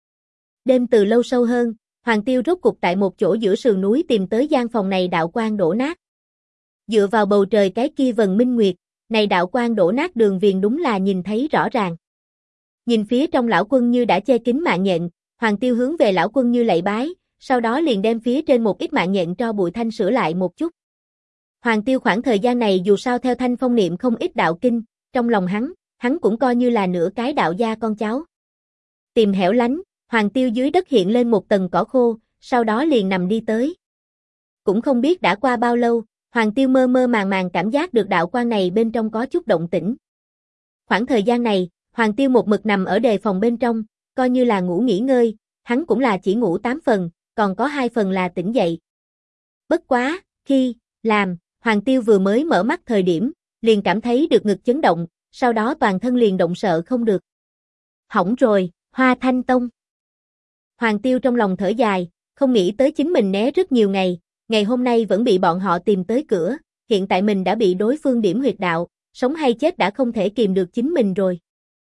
Đêm từ lâu sâu hơn, Hoàng Tiêu rốt cục tại một chỗ giữa sườn núi tìm tới gian phòng này đạo quan đổ nát. Dựa vào bầu trời cái kia vần minh nguyệt, này đạo quan đổ nát đường viền đúng là nhìn thấy rõ ràng. Nhìn phía trong lão quân như đã che kín mạng nhện, Hoàng Tiêu hướng về lão quân như lạy bái, sau đó liền đem phía trên một ít mạng nhện cho bụi thanh sửa lại một chút. Hoàng Tiêu khoảng thời gian này dù sao theo Thanh Phong niệm không ít đạo kinh, trong lòng hắn cũng coi như là nửa cái đạo gia con cháu. Tìm hẻo lánh, Hoàng Tiêu dưới đất hiện lên một tầng cỏ khô, sau đó liền nằm đi tới. Cũng không biết đã qua bao lâu, Hoàng Tiêu mơ mơ màng cảm giác được đạo quan này bên trong có chút động tĩnh. Khoảng thời gian này, Hoàng Tiêu một mực nằm ở đề phòng bên trong, coi như là ngủ nghỉ ngơi, hắn cũng là chỉ ngủ 8 phần, còn có 2 phần là tỉnh dậy. Bất quá, khi Hoàng Tiêu vừa mới mở mắt thời điểm, liền cảm thấy được ngực chấn động, sau đó toàn thân liền động sợ không được. Hỏng rồi, Hoa Thanh Tông. Hoàng Tiêu trong lòng thở dài, không nghĩ tới chính mình né rất nhiều ngày hôm nay vẫn bị bọn họ tìm tới cửa, hiện tại mình đã bị đối phương điểm huyệt đạo, sống hay chết đã không thể kìm được chính mình rồi.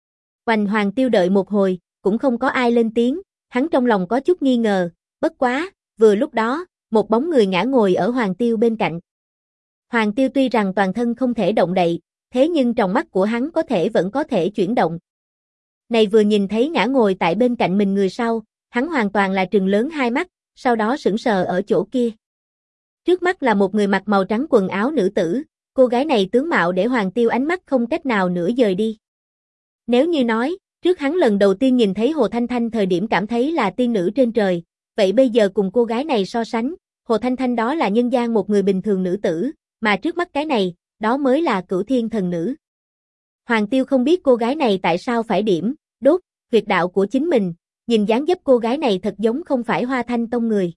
Hoàng Tiêu đợi một hồi, cũng không có ai lên tiếng, hắn trong lòng có chút nghi ngờ, bất quá, vừa lúc đó, một bóng người ngã ngồi ở Hoàng Tiêu bên cạnh. Hoàng Tiêu tuy rằng toàn thân không thể động đậy, thế nhưng trong mắt của hắn vẫn có thể chuyển động. Này vừa nhìn thấy ngã ngồi tại bên cạnh mình người sau, hắn hoàn toàn là trừng lớn hai mắt, sau đó sững sờ ở chỗ kia. Trước mắt là một người mặc màu trắng quần áo nữ tử, cô gái này tướng mạo để Hoàng Tiêu ánh mắt không cách nào nữa dời đi. Nếu như nói, trước hắn lần đầu tiên nhìn thấy Hồ Thanh Thanh thời điểm cảm thấy là tiên nữ trên trời, vậy bây giờ cùng cô gái này so sánh, Hồ Thanh Thanh đó là nhân gian một người bình thường nữ tử, mà trước mắt cái này, đó mới là cửu thiên thần nữ. Hoàng Tiêu không biết cô gái này tại sao phải đốt huyệt đạo của chính mình, nhìn dáng dấp cô gái này thật giống không phải Hoa Thanh Tông người.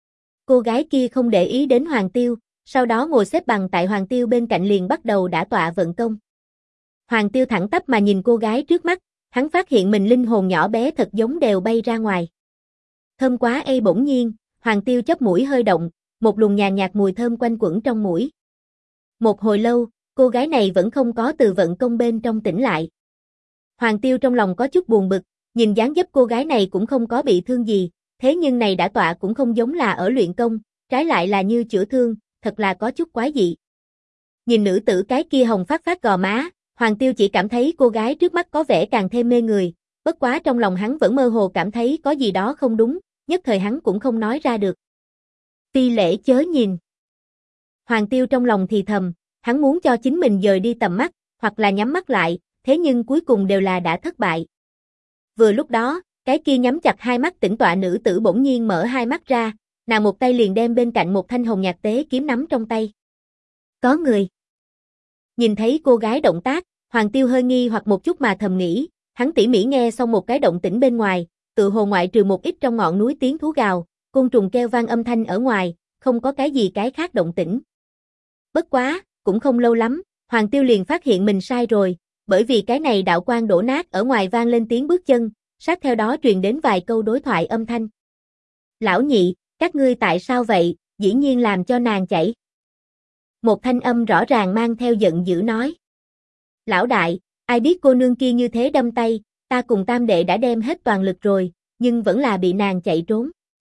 Cô gái kia không để ý đến Hoàng Tiêu, sau đó ngồi xếp bằng tại Hoàng Tiêu bên cạnh liền bắt đầu đả tọa vận công. Hoàng Tiêu thẳng tắp mà nhìn cô gái trước mắt, hắn phát hiện mình linh hồn nhỏ bé thật giống đều bay ra ngoài. Thơm quá bỗng nhiên, Hoàng Tiêu chóp mũi hơi động, một luồng nhàn nhạt mùi thơm quanh quẩn trong mũi. Một hồi lâu, cô gái này vẫn không có từ vận công bên trong tỉnh lại. Hoàng Tiêu trong lòng có chút buồn bực, nhìn dáng dấp cô gái này cũng không có bị thương gì, thế nhưng này đã tọa cũng không giống là ở luyện công, trái lại là như chữa thương, thật là có chút quái dị. Nhìn nữ tử cái kia hồng phát gò má, Hoàng Tiêu chỉ cảm thấy cô gái trước mắt có vẻ càng thêm mê người, bất quá trong lòng hắn vẫn mơ hồ cảm thấy có gì đó không đúng, nhất thời hắn cũng không nói ra được. Phi lễ chớ nhìn. Hoàng Tiêu trong lòng thì thầm, hắn muốn cho chính mình dời đi tầm mắt, hoặc là nhắm mắt lại, thế nhưng cuối cùng đều là đã thất bại. Vừa lúc đó, cái kia nhắm chặt hai mắt tĩnh tọa nữ tử bỗng nhiên mở hai mắt ra, nàng một tay liền đem bên cạnh một thanh hồng nhạt tế kiếm nắm trong tay. Có người. Nhìn thấy cô gái động tác, Hoàng Tiêu hơi nghi hoặc một chút mà thầm nghĩ, hắn tỉ mỉ nghe xong một cái động tĩnh bên ngoài, tự hồ ngoại trừ một ít trong ngọn núi tiếng thú gào, côn trùng kêu vang âm thanh ở ngoài, không có cái gì cái khác động tĩnh. Bất quá, cũng không lâu lắm, Hoàng Tiêu liền phát hiện mình sai rồi, bởi vì cái này đạo quan đổ nát ở ngoài vang lên tiếng bước chân, sát theo đó truyền đến vài câu đối thoại âm thanh. Lão nhị, các ngươi tại sao vậy, dĩ nhiên làm cho nàng chạy. Một thanh âm rõ ràng mang theo giận dữ nói. Lão đại, ai biết cô nương kia như thế đâm tay, ta cùng tam đệ đã đem hết toàn lực rồi, nhưng vẫn là bị nàng chạy trốn.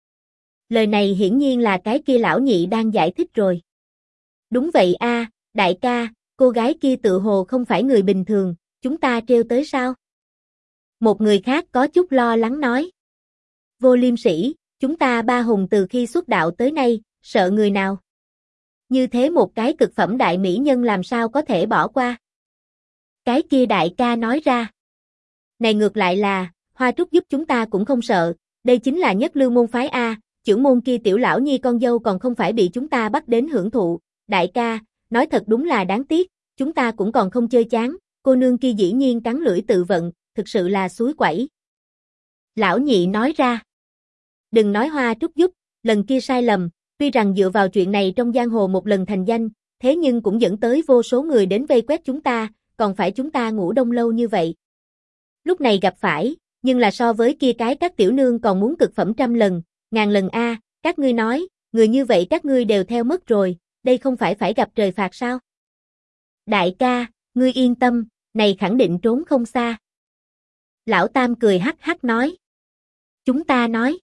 Lời này hiển nhiên là cái kia lão nhị đang giải thích rồi. Đúng vậy a, đại ca, cô gái kia tự hồ không phải người bình thường, chúng ta trêu tới sao? Một người khác có chút lo lắng nói. Vô Liêm Sĩ, chúng ta ba hùng từ khi xuất đạo tới nay, sợ người nào? Như thế một cái cực phẩm đại mỹ nhân làm sao có thể bỏ qua? Cái kia đại ca nói ra. Này ngược lại là, Hoa Trúc giúp chúng ta cũng không sợ, đây chính là nhất lưu môn phái A, trưởng môn kia tiểu lão nhi con dâu còn không phải bị chúng ta bắt đến hưởng thụ. Đại ca, nói thật đúng là đáng tiếc, chúng ta cũng còn không chơi chán, cô nương kia dĩ nhiên cắn lưỡi tự vận, thực sự là suối quẩy. Lão nhị nói ra. Đừng nói Hoa Trúc giúp, lần kia sai lầm, tuy rằng dựa vào chuyện này trong giang hồ một lần thành danh, thế nhưng cũng dẫn tới vô số người đến vây quét chúng ta, còn phải chúng ta ngủ đông lâu như vậy. Lúc này gặp phải, nhưng là so với kia cái các tiểu nương còn muốn cực phẩm trăm lần, ngàn lần a, các ngươi nói, người như vậy các ngươi đều theo mất rồi, đây không phải gặp trời phạt sao? Đại ca, ngươi yên tâm, này khẳng định trốn không xa. Lão Tam cười hắc hắc nói. Chúng ta nói.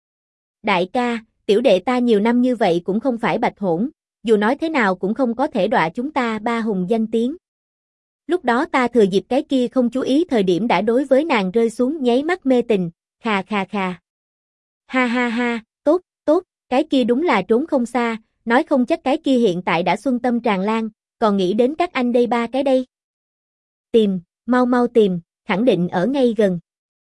Đại ca, tiểu đệ ta nhiều năm như vậy cũng không phải bạch hỗn, dù nói thế nào cũng không có thể đọa chúng ta ba hùng danh tiếng. Lúc đó ta thừa dịp cái kia không chú ý thời điểm đã đối với nàng rơi xuống nháy mắt mê tình, khà khà khà. Ha ha ha, tốt, tốt, cái kia đúng là trốn không xa, nói không chắc cái kia hiện tại đã xuân tâm tràn lan, còn nghĩ đến các anh đây ba cái đây. Tìm, mau mau tìm, khẳng định ở ngay gần.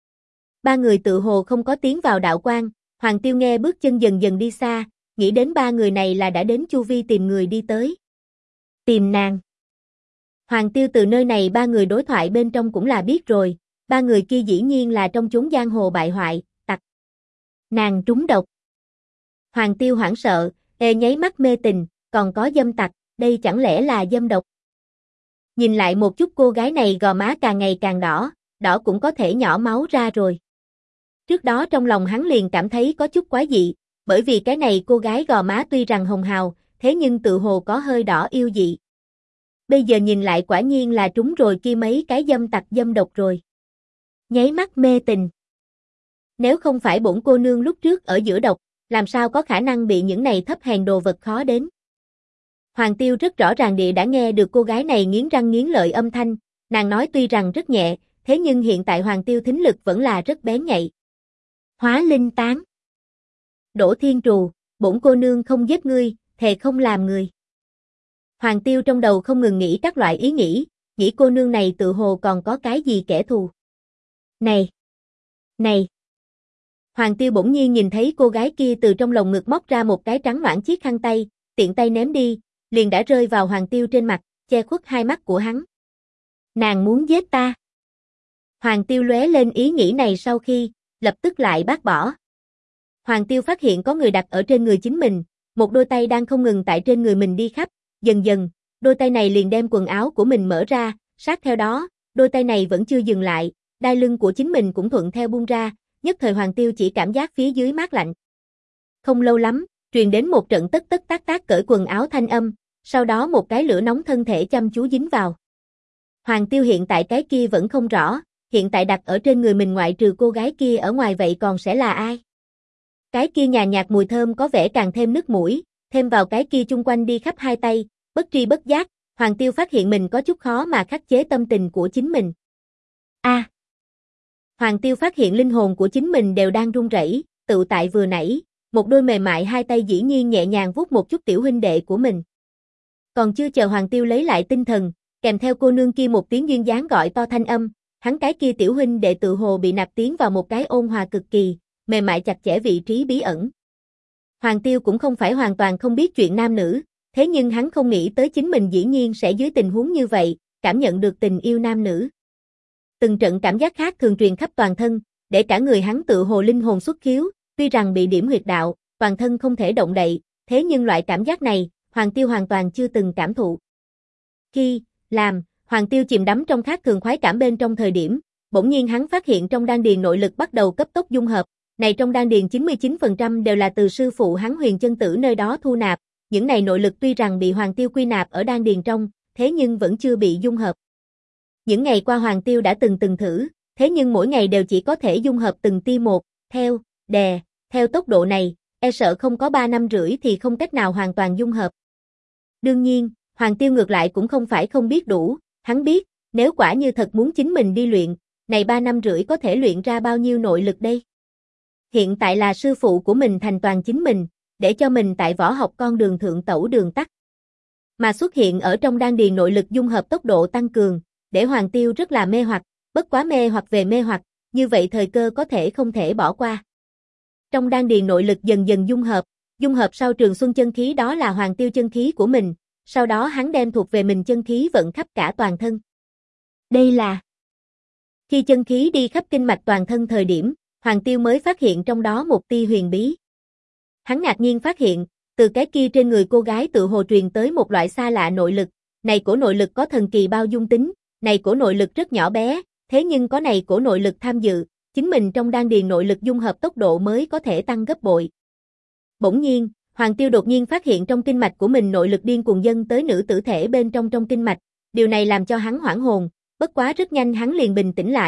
Ba người tự hồ không có tiến vào đạo quan, Hoàng Tiêu nghe bước chân dần dần đi xa, nghĩ đến ba người này là đã đến chu vi tìm người đi tới. Tìm nàng. Hoàng Tiêu từ nơi này ba người đối thoại bên trong cũng là biết rồi, ba người kia dĩ nhiên là trong chốn giang hồ bại hoại, tặc. Nàng trúng độc. Hoàng Tiêu hoảng sợ, nháy mắt mê tình, còn có dâm tặc, đây chẳng lẽ là dâm độc. Nhìn lại một chút cô gái này gò má càng ngày càng đỏ, đỏ cũng có thể nhỏ máu ra rồi. Trước đó trong lòng hắn liền cảm thấy có chút quái dị, bởi vì cái này cô gái gò má tuy rằng hồng hào, thế nhưng tự hồ có hơi đỏ yêu dị. Bây giờ nhìn lại quả nhiên là trúng rồi kia mấy cái dâm tặc dâm độc rồi. Nháy mắt mê tình. Nếu không phải bổn cô nương lúc trước ở giữa độc, làm sao có khả năng bị những này thấp hèn đồ vật khó đến. Hoàng Tiêu rất rõ ràng địa đã nghe được cô gái này nghiến răng nghiến lợi âm thanh, nàng nói tuy rằng rất nhẹ, thế nhưng hiện tại Hoàng Tiêu thính lực vẫn là rất bén nhạy. Hóa linh tán. Đỗ Thiên Trù, bổn cô nương không giết ngươi, thề không làm người. Hoàng Tiêu trong đầu không ngừng nghĩ các loại ý nghĩ cô nương này tự hồ còn có cái gì kẻ thù. Này! Này! Hoàng Tiêu bỗng nhiên nhìn thấy cô gái kia từ trong lồng ngực móc ra một cái trắng noãn chiếc khăn tay, tiện tay ném đi, liền đã rơi vào Hoàng Tiêu trên mặt, che khuất hai mắt của hắn. Nàng muốn giết ta. Hoàng Tiêu lóe lên ý nghĩ này sau khi, lập tức lại bác bỏ. Hoàng Tiêu phát hiện có người đặt ở trên người chính mình, một đôi tay đang không ngừng tại trên người mình đi khắp, dần dần, đôi tay này liền đem quần áo của mình mở ra, sát theo đó, đôi tay này vẫn chưa dừng lại, đai lưng của chính mình cũng thuận theo buông ra, nhất thời Hoàng Tiêu chỉ cảm giác phía dưới mát lạnh. Không lâu lắm, truyền đến một trận tất tất tác tác cởi quần áo thanh âm, sau đó một cái lửa nóng thân thể chăm chú dính vào. Hoàng Tiêu hiện tại cái kia vẫn không rõ, hiện tại đặt ở trên người mình ngoại trừ cô gái kia ở ngoài vậy còn sẽ là ai? Cái kia nhàn nhạt mùi thơm có vẻ càng thêm nức mũi, thêm vào cái kia chung quanh đi khắp hai tay, bất tri bất giác, Hoàng Tiêu phát hiện mình có chút khó mà khắc chế tâm tình của chính mình. Hoàng Tiêu phát hiện linh hồn của chính mình đều đang run rẩy, tự tại vừa nãy, một đôi mềm mại hai tay dĩ nhiên nhẹ nhàng vuốt một chút tiểu huynh đệ của mình. Còn chưa chờ Hoàng Tiêu lấy lại tinh thần, kèm theo cô nương kia một tiếng duyên dáng gọi to thanh âm, hắn cái kia tiểu huynh đệ tự hồ bị nạp tiến vào một cái ôn hòa cực kỳ, mềm mại chặt chẽ vị trí bí ẩn. Hoàng Tiêu cũng không phải hoàn toàn không biết chuyện nam nữ, thế nhưng hắn không nghĩ tới chính mình dĩ nhiên sẽ dưới tình huống như vậy, cảm nhận được tình yêu nam nữ. Từng trận cảm giác khác thường truyền khắp toàn thân, để cả người hắn tự hồ linh hồn xuất khiếu, tuy rằng bị điểm huyệt đạo, toàn thân không thể động đậy, thế nhưng loại cảm giác này, Hoàng Tiêu hoàn toàn chưa từng cảm thụ. Khi Hoàng Tiêu chìm đắm trong khác thường khoái cảm bên trong thời điểm, bỗng nhiên hắn phát hiện trong đan điền nội lực bắt đầu cấp tốc dung hợp, này trong đan điền 99% đều là từ sư phụ hắn Huyền Chân Tử nơi đó thu nạp, những này nội lực tuy rằng bị Hoàng Tiêu quy nạp ở đan điền trong, thế nhưng vẫn chưa bị dung hợp. Những ngày qua Hoàng Tiêu đã từng thử, thế nhưng mỗi ngày đều chỉ có thể dung hợp từng tia một, theo tốc độ này, e sợ không có 3 năm rưỡi thì không cách nào hoàn toàn dung hợp. Đương nhiên, Hoàng Tiêu ngược lại cũng không phải không biết đủ, hắn biết, nếu quả như thật muốn chính mình đi luyện, này 3 năm rưỡi có thể luyện ra bao nhiêu nội lực đây. Hiện tại là sư phụ của mình thành toàn chính mình, để cho mình tại võ học con đường thượng tẩu đường tắt. Mà xuất hiện ở trong đan điền nội lực dung hợp tốc độ tăng cường, để Hoàng Tiêu rất là mê hoặc, bất quá mê hoặc về mê hoặc, như vậy thời cơ có thể không thể bỏ qua. Trong đan điền nội lực dần dần dung hợp sau Trường Xuân chân khí đó là Hoàng Tiêu chân khí của mình, sau đó hắn đem thuộc về mình chân khí vận khắp cả toàn thân. Đây là khi chân khí đi khắp kinh mạch toàn thân thời điểm, Hoàng Tiêu mới phát hiện trong đó một tia huyền bí. Hắn ngạc nhiên phát hiện, từ cái kia trên người cô gái tự hồ truyền tới một loại xa lạ nội lực, này cổ nội lực có thần kỳ bao dung tính, này cổ nội lực rất nhỏ bé, thế nhưng có này cổ nội lực tham dự, chính mình trong đan điền nội lực dung hợp tốc độ mới có thể tăng gấp bội. Bỗng nhiên, Hoàng Tiêu đột nhiên phát hiện trong kinh mạch của mình nội lực điên cuồng dâng tới nữ tử thể bên trong kinh mạch, điều này làm cho hắn hoảng hồn, bất quá rất nhanh hắn liền bình tĩnh lại,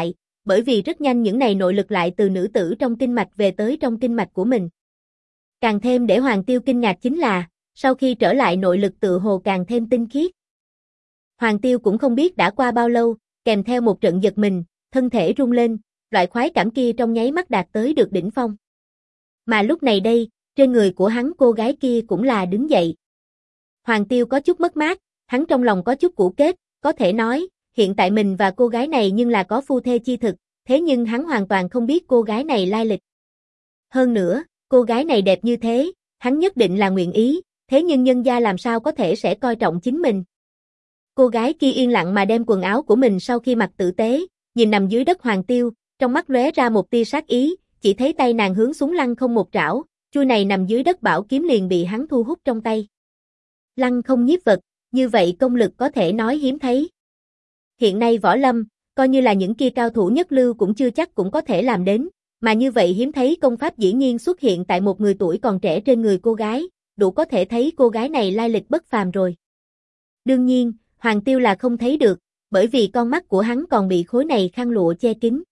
bởi vì rất nhanh những này nội lực lại từ nữ tử trong kinh mạch về tới trong kinh mạch của mình. Càng thêm để Hoàng Tiêu kinh ngạc chính là, sau khi trở lại nội lực tự hồ càng thêm tinh khiết. Hoàng Tiêu cũng không biết đã qua bao lâu, kèm theo một trận giật mình, thân thể rung lên, loại khoái cảm kia trong nháy mắt đạt tới được đỉnh phong. Mà lúc này đây, trên người của hắn cô gái kia cũng là đứng dậy. Hoàng Tiêu có chút mất mát, hắn trong lòng có chút cũ kết, có thể nói, hiện tại mình và cô gái này nhưng là có phu thê chi thực, thế nhưng hắn hoàn toàn không biết cô gái này lai lịch. Hơn nữa, cô gái này đẹp như thế, hắn nhất định là nguyện ý, thế nhưng nhân gia làm sao có thể sẽ coi trọng chính mình. Cô gái kia yên lặng mà đem quần áo của mình sau khi mặc tử tế, nhìn nằm dưới đất Hoàng Tiêu, trong mắt lóe ra một tia sát ý, chỉ thấy tay nàng hướng xuống lăng không một trảo, chuôi này nằm dưới đất bảo kiếm liền bị hắn thu hút trong tay. Lăng không nhiếp vật, như vậy công lực có thể nói hiếm thấy. Hiện nay võ lâm, coi như là những kia cao thủ nhất lưu cũng chưa chắc cũng có thể làm đến, mà như vậy hiếm thấy công pháp dĩ nhiên xuất hiện tại một người tuổi còn trẻ trên người cô gái, đủ có thể thấy cô gái này lai lịch bất phàm rồi. Đương nhiên, Hoàng Tiêu là không thấy được, bởi vì con mắt của hắn còn bị khối này khăn lụa che kín.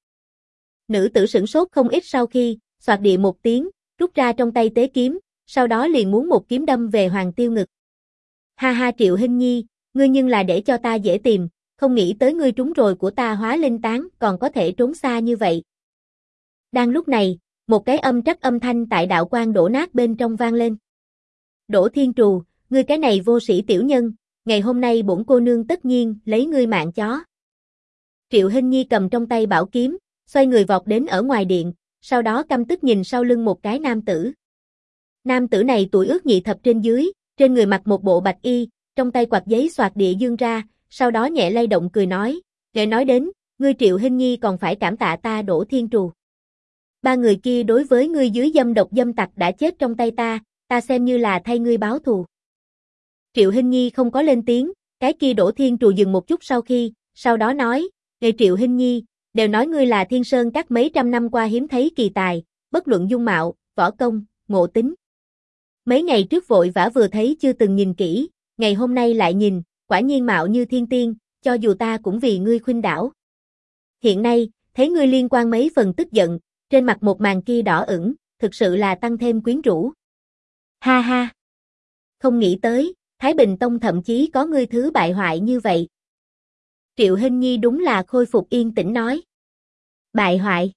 Nữ tử sửng sốt không ít sau khi, xoạt địa một tiếng, rút ra trong tay tế kiếm, sau đó liền muốn một kiếm đâm về Hoàng Tiêu ngực. Ha ha Triệu Hinh Nhi, ngươi nhưng là để cho ta dễ tìm, không nghĩ tới ngươi trúng rồi của ta hóa linh tán còn có thể trốn xa như vậy. Đang lúc này, một cái âm trắc âm thanh tại đạo quan đổ nát bên trong vang lên. Đỗ Thiên Trù, ngươi cái này vô sĩ tiểu nhân, ngày hôm nay bổn cô nương tất nhiên lấy ngươi mạng chó. Triệu Hinh Nhi cầm trong tay bảo kiếm, xoay người vọt đến ở ngoài điện, sau đó căm tức nhìn sau lưng một cái nam tử. Nam tử này tuổi ước nhị thập trên dưới, trên người mặc một bộ bạch y, trong tay quạt giấy xoạt địa dương ra, sau đó nhẹ lay động cười nói, để nói đến, ngươi Triệu Hinh Nhi còn phải cảm tạ ta Đỗ Thiên Trù. Ba người kia đối với ngươi dưới dâm độc dâm tặc đã chết trong tay ta xem như là thay ngươi báo thù. Triệu Hinh Nhi không có lên tiếng, cái kia Đỗ Thiên Trù dừng một chút sau đó nói, "Ngươi Triệu Hinh Nhi, đều nói ngươi là Thiên Sơn các mấy trăm năm qua hiếm thấy kỳ tài, bất luận dung mạo, võ công, ngộ tính. Mấy ngày trước vội vã vừa thấy chưa từng nhìn kỹ, ngày hôm nay lại nhìn, quả nhiên mạo như thiên tiên, cho dù ta cũng vì ngươi khuynh đảo. Hiện nay, thấy ngươi liên quan mấy phần tức giận, trên mặt một màn kia đỏ ửng, thực sự là tăng thêm quyến rũ. Ha ha! Không nghĩ tới, Thái Bình Tông thậm chí có ngươi thứ bại hoại như vậy." Triệu Hinh Nhi đúng là khôi phục yên tĩnh nói. Bại hoại?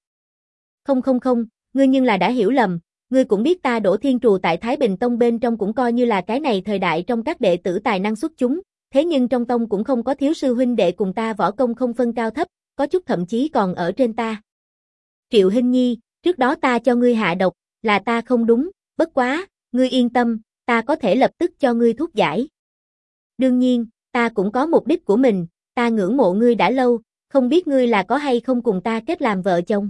Không, ngươi nhưng là đã hiểu lầm, ngươi cũng biết ta Đỗ Thiên Trù tại Thái Bình Tông bên trong cũng coi như là cái này thời đại trong các đệ tử tài năng xuất chúng, thế nhưng trong tông cũng không có thiếu sư huynh đệ cùng ta võ công không phân cao thấp, có chút thậm chí còn ở trên ta. Triệu Hinh Nhi, trước đó ta cho ngươi hạ độc, là ta không đúng, bất quá, ngươi yên tâm, ta có thể lập tức cho ngươi thuốc giải. Đương nhiên, ta cũng có mục đích của mình, ta ngưỡng mộ ngươi đã lâu, không biết ngươi là có hay không cùng ta kết làm vợ chồng.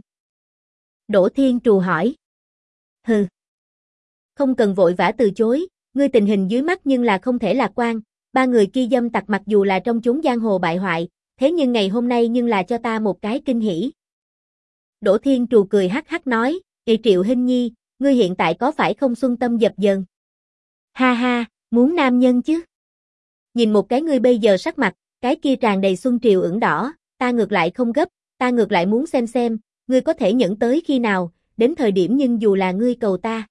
Đỗ Thiên Trù hỏi. Hừ. Không cần vội vã từ chối, ngươi tình hình dưới mắt nhưng là không thể lạc quan, ba người kia dâm tặc mặc dù là trong chốn giang hồ bại hoại, thế nhưng ngày hôm nay nhưng là cho ta một cái kinh hỉ. Đỗ Thiên Trù cười hắc hắc nói, Triệu Hinh Nhi, ngươi hiện tại có phải không xuân tâm dập dờn? Ha ha, muốn nam nhân chứ? Nhìn một cái ngươi bây giờ sắc mặt, cái kia tràn đầy xuân triều ửng đỏ, ta ngược lại không gấp, ta ngược lại muốn xem, ngươi có thể nhẫn tới khi nào, đến thời điểm nhưng dù là ngươi cầu ta.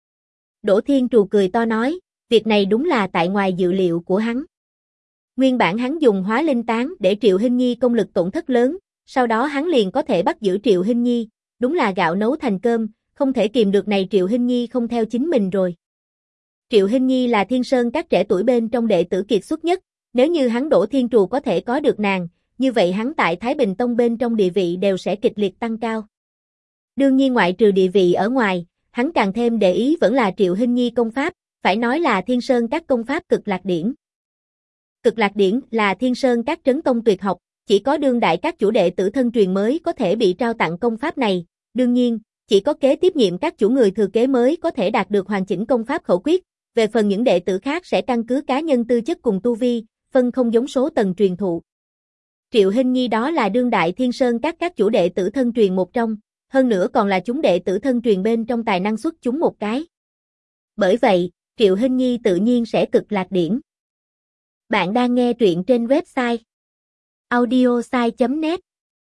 Đỗ Thiên Trù cười to nói, việc này đúng là tại ngoài dự liệu của hắn. Nguyên bản hắn dùng hóa linh tán để Triệu Hinh Nhi công lực tổn thất lớn, sau đó hắn liền có thể bắt giữ Triệu Hinh Nhi, đúng là gạo nấu thành cơm, không thể kìm được này Triệu Hinh Nhi không theo chính mình rồi. Triệu Hinh Nhi là Thiên Sơn các trẻ tuổi bên trong đệ tử kiệt xuất nhất, nếu như hắn Đỗ Thiên Trù có thể có được nàng, như vậy hắn tại Thái Bình Tông bên trong địa vị đều sẽ kịch liệt tăng cao. Đương nhiên ngoại trừ địa vị ở ngoài, hắn càng thêm để ý vẫn là Triệu Hinh Nhi công pháp, phải nói là Thiên Sơn các công pháp cực lạc điển. Cực lạc điển là Thiên Sơn các trấn tông tuyệt học, chỉ có đương đại các chủ đệ tử thân truyền mới có thể bị trao tặng công pháp này, đương nhiên, chỉ có kế tiếp nhiệm các chủ người thừa kế mới có thể đạt được hoàn chỉnh công pháp khẩu quyết, về phần những đệ tử khác sẽ căn cứ cá nhân tư chất cùng tu vi, phân không giống số tầng truyền thụ. Triệu Hinh Nhi đó là đương đại Thiên Sơn các chủ đệ tử thân truyền một trong, hơn nữa còn là chúng đệ tử thân truyền bên trong tài năng xuất chúng một cái. Bởi vậy, Triệu Hinh Nhi tự nhiên sẽ cực lạc điển. Bạn đang nghe truyện trên website audiosai.net.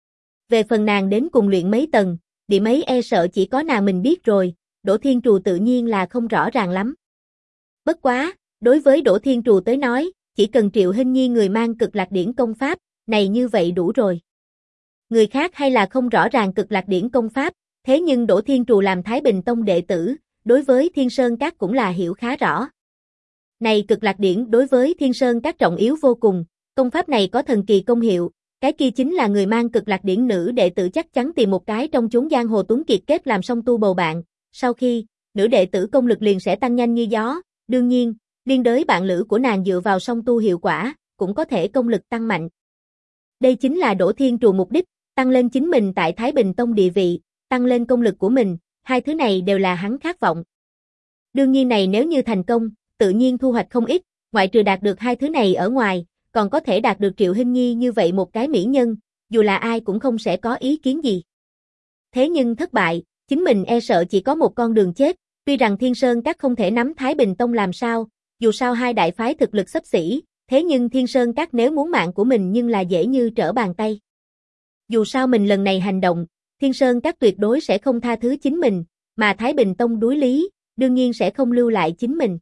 Về phần nàng đến cùng luyện mấy tầng, điểm ấy e sợ chỉ có nàng mình biết rồi, Đỗ Thiên Trù tự nhiên là không rõ ràng lắm. Bất quá, đối với Đỗ Thiên Trù tới nói, chỉ cần Triệu Hinh Nhi người mang cực lạc điển công pháp, này như vậy đủ rồi. Người khác hay là không rõ ràng cực lạc điển công pháp, thế nhưng Đỗ Thiên Trù làm Thái Bình Tông đệ tử, đối với Thiên Sơn Các cũng là hiểu khá rõ. Này cực lạc điển đối với Thiên Sơn Các trọng yếu vô cùng, công pháp này có thần kỳ công hiệu, cái kia chính là người mang cực lạc điển nữ đệ tử chắc chắn tìm một cái trong chốn giang hồ tuấn kiệt kết làm song tu bầu bạn, sau khi, nữ đệ tử công lực liền sẽ tăng nhanh như gió, đương nhiên, liên đới bạn lữ của nàng dựa vào song tu hiệu quả, cũng có thể công lực tăng mạnh. Đây chính là Đỗ Thiên Trù mục đích, tăng lên chính mình tại Thái Bình Tông địa vị, tăng lên công lực của mình, hai thứ này đều là hắn khát vọng. Đương nhiên này nếu như thành công, tự nhiên thu hoạch không ít, ngoại trừ đạt được hai thứ này ở ngoài, còn có thể đạt được Triệu Hinh Nhi như vậy một cái mỹ nhân, dù là ai cũng không sẽ có ý kiến gì. Thế nhưng thất bại, chính mình e sợ chỉ có một con đường chết, tuy rằng Thiên Sơn Các không thể nắm Thái Bình Tông làm sao, dù sao hai đại phái thực lực xấp xỉ, thế nhưng Thiên Sơn Các nếu muốn mạng của mình nhưng là dễ như trở bàn tay. Dù sao mình lần này hành động, Thiên Sơn Các tuyệt đối sẽ không tha thứ chính mình, mà Thái Bình Tông đối lý, đương nhiên sẽ không lưu lại chính mình.